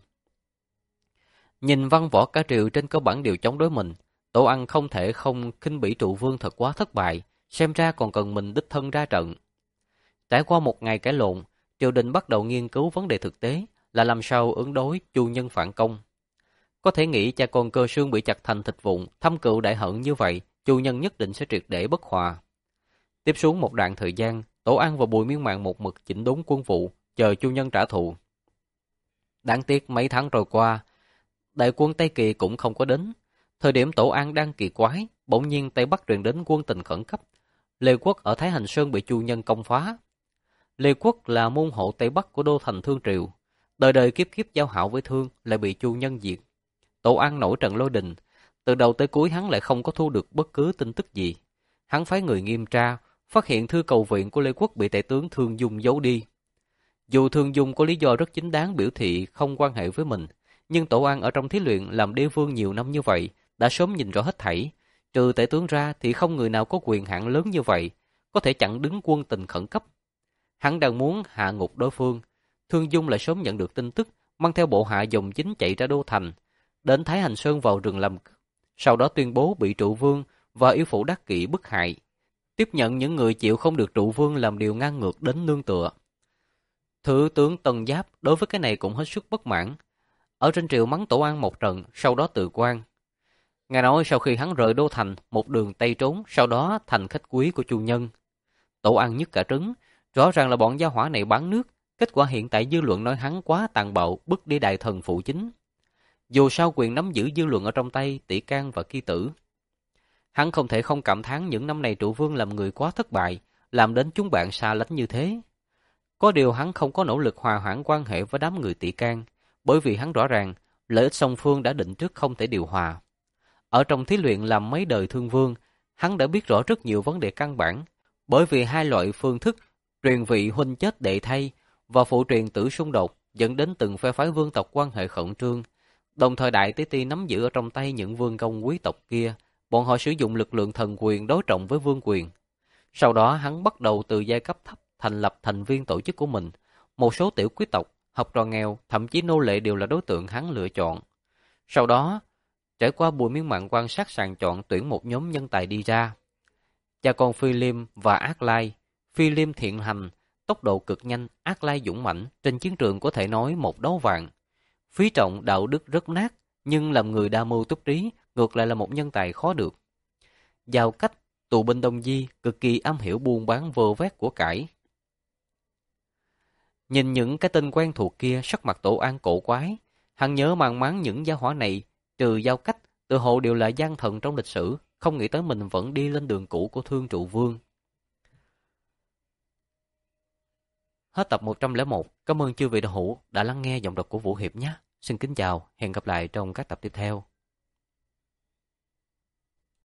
Nhìn văn võ cả triều trên cơ bản đều chống đối mình, Tổ Ăn không thể không khinh bỉ trụ vương thật quá thất bại, xem ra còn cần mình đích thân ra trận. Trải qua một ngày cãi lộn, triều đình bắt đầu nghiên cứu vấn đề thực tế là làm sao ứng đối Chu Nhân phản công. Có thể nghĩ cha con Cơ Xương bị chặt thành thịt vụn, thâm cựu đại hận như vậy, Chu Nhân nhất định sẽ triệt để bất hòa. Tiếp xuống một đoạn thời gian, Tổ An và Bùi Miên Mạn một mực chỉnh đốn quân vụ, chờ Chu Nhân trả thù. Đáng tiếc mấy tháng trôi qua, đại quân Tây Kỳ cũng không có đến. Thời điểm Tổ An đang kỳ quái, bỗng nhiên Tây Bắc truyền đến quân tình khẩn cấp. Lê Quốc ở Thái Hành Sơn bị Chu Nhân công phá. Lê Quốc là môn hộ Tây Bắc của đô thành Thương Triều, đời đời kiếp kiếp giao hảo với Thương lại bị Chu Nhân diệt. Tổ An nổi trận lôi đình, từ đầu tới cuối hắn lại không có thu được bất cứ tin tức gì. Hắn phái người nghiêm tra, phát hiện thư cầu viện của Lê Quốc bị tể tướng Thương Dung giấu đi. Dù Thương Dung có lý do rất chính đáng biểu thị không quan hệ với mình, nhưng Tổ An ở trong thí luyện làm đế vương nhiều năm như vậy, đã sớm nhìn rõ hết thảy. Trừ tể tướng ra thì không người nào có quyền hạn lớn như vậy, có thể chặn đứng quân tình khẩn cấp. Hắn đang muốn hạ ngục đối phương. Thương Dung lại sớm nhận được tin tức, mang theo bộ hạ dòng chính chạy ra đô thành, đến Thái Hành Sơn vào rừng làm, sau đó tuyên bố bị trụ vương và yêu phủ Đắc Kỵ bức hại, tiếp nhận những người chịu không được trụ vương làm điều ngang ngược đến nương tựa. Thứ tướng Tân Giáp đối với cái này cũng hết sức bất mãn, ở trên triều mắng Tổ An một trận, sau đó tự quan. Nghe nói sau khi hắn rời đô thành, một đường tây trốn, sau đó thành khách quý của Chu Nhân. Tổ An nhức cả trứng, rõ ràng là bọn gia hỏa này bán nước, kết quả hiện tại dư luận nói hắn quá tàn bạo, bức đi đại thần phụ chính. Dù sao quyền nắm giữ dư luận ở trong tay Tỷ Can và Ki Tử. Hắn không thể không cảm thán những năm này trụ vương làm người quá thất bại, làm đến chúng bạn xa lánh như thế. Có điều hắn không có nỗ lực hòa hoãn quan hệ với đám người Tỷ Can, bởi vì hắn rõ ràng lợi ích song phương đã định trước không thể điều hòa. Ở trong thí luyện làm mấy đời thương vương, hắn đã biết rõ rất nhiều vấn đề căn bản, bởi vì hai loại phương thức truyền vị huynh chết đệ thay và phụ truyền tử xung đột dẫn đến từng phe phái vương tộc quan hệ khẩn trương. Đồng thời Đại Tế Ti nắm giữ ở trong tay những vương công quý tộc kia, bọn họ sử dụng lực lượng thần quyền đối trọng với vương quyền. Sau đó hắn bắt đầu từ giai cấp thấp thành lập thành viên tổ chức của mình. Một số tiểu quý tộc, học trò nghèo, thậm chí nô lệ đều là đối tượng hắn lựa chọn. Sau đó, trải qua Bùi Miên Mạn quan sát sàng chọn tuyển một nhóm nhân tài đi ra. Cha con Phi Liêm và Ác Lai, Phi Liêm thiện hành, tốc độ cực nhanh, Ác Lai dũng mãnh, trên chiến trường có thể nói một đấu vạn. Phí Trọng đạo đức rất nát, nhưng làm người đa mưu túc trí, ngược lại là một nhân tài khó được. Giao Cách, tù binh Đông Di, cực kỳ am hiểu buôn bán vơ vét của cải. Nhìn những cái tên quen thuộc kia, sắc mặt Tổ An cổ quái, hắn nhớ mang máng những gia hỏa này, trừ Giao Cách, tự hộ đều là gian thần trong lịch sử, không nghĩ tới mình vẫn đi lên đường cũ của Thương Trụ Vương. Hết tập một trăm lẻ một. Cảm ơn chư vị đạo hữu đã lắng nghe giọng đọc của Vũ Hiệp nhé. Xin kính chào, hẹn gặp lại trong các tập tiếp theo.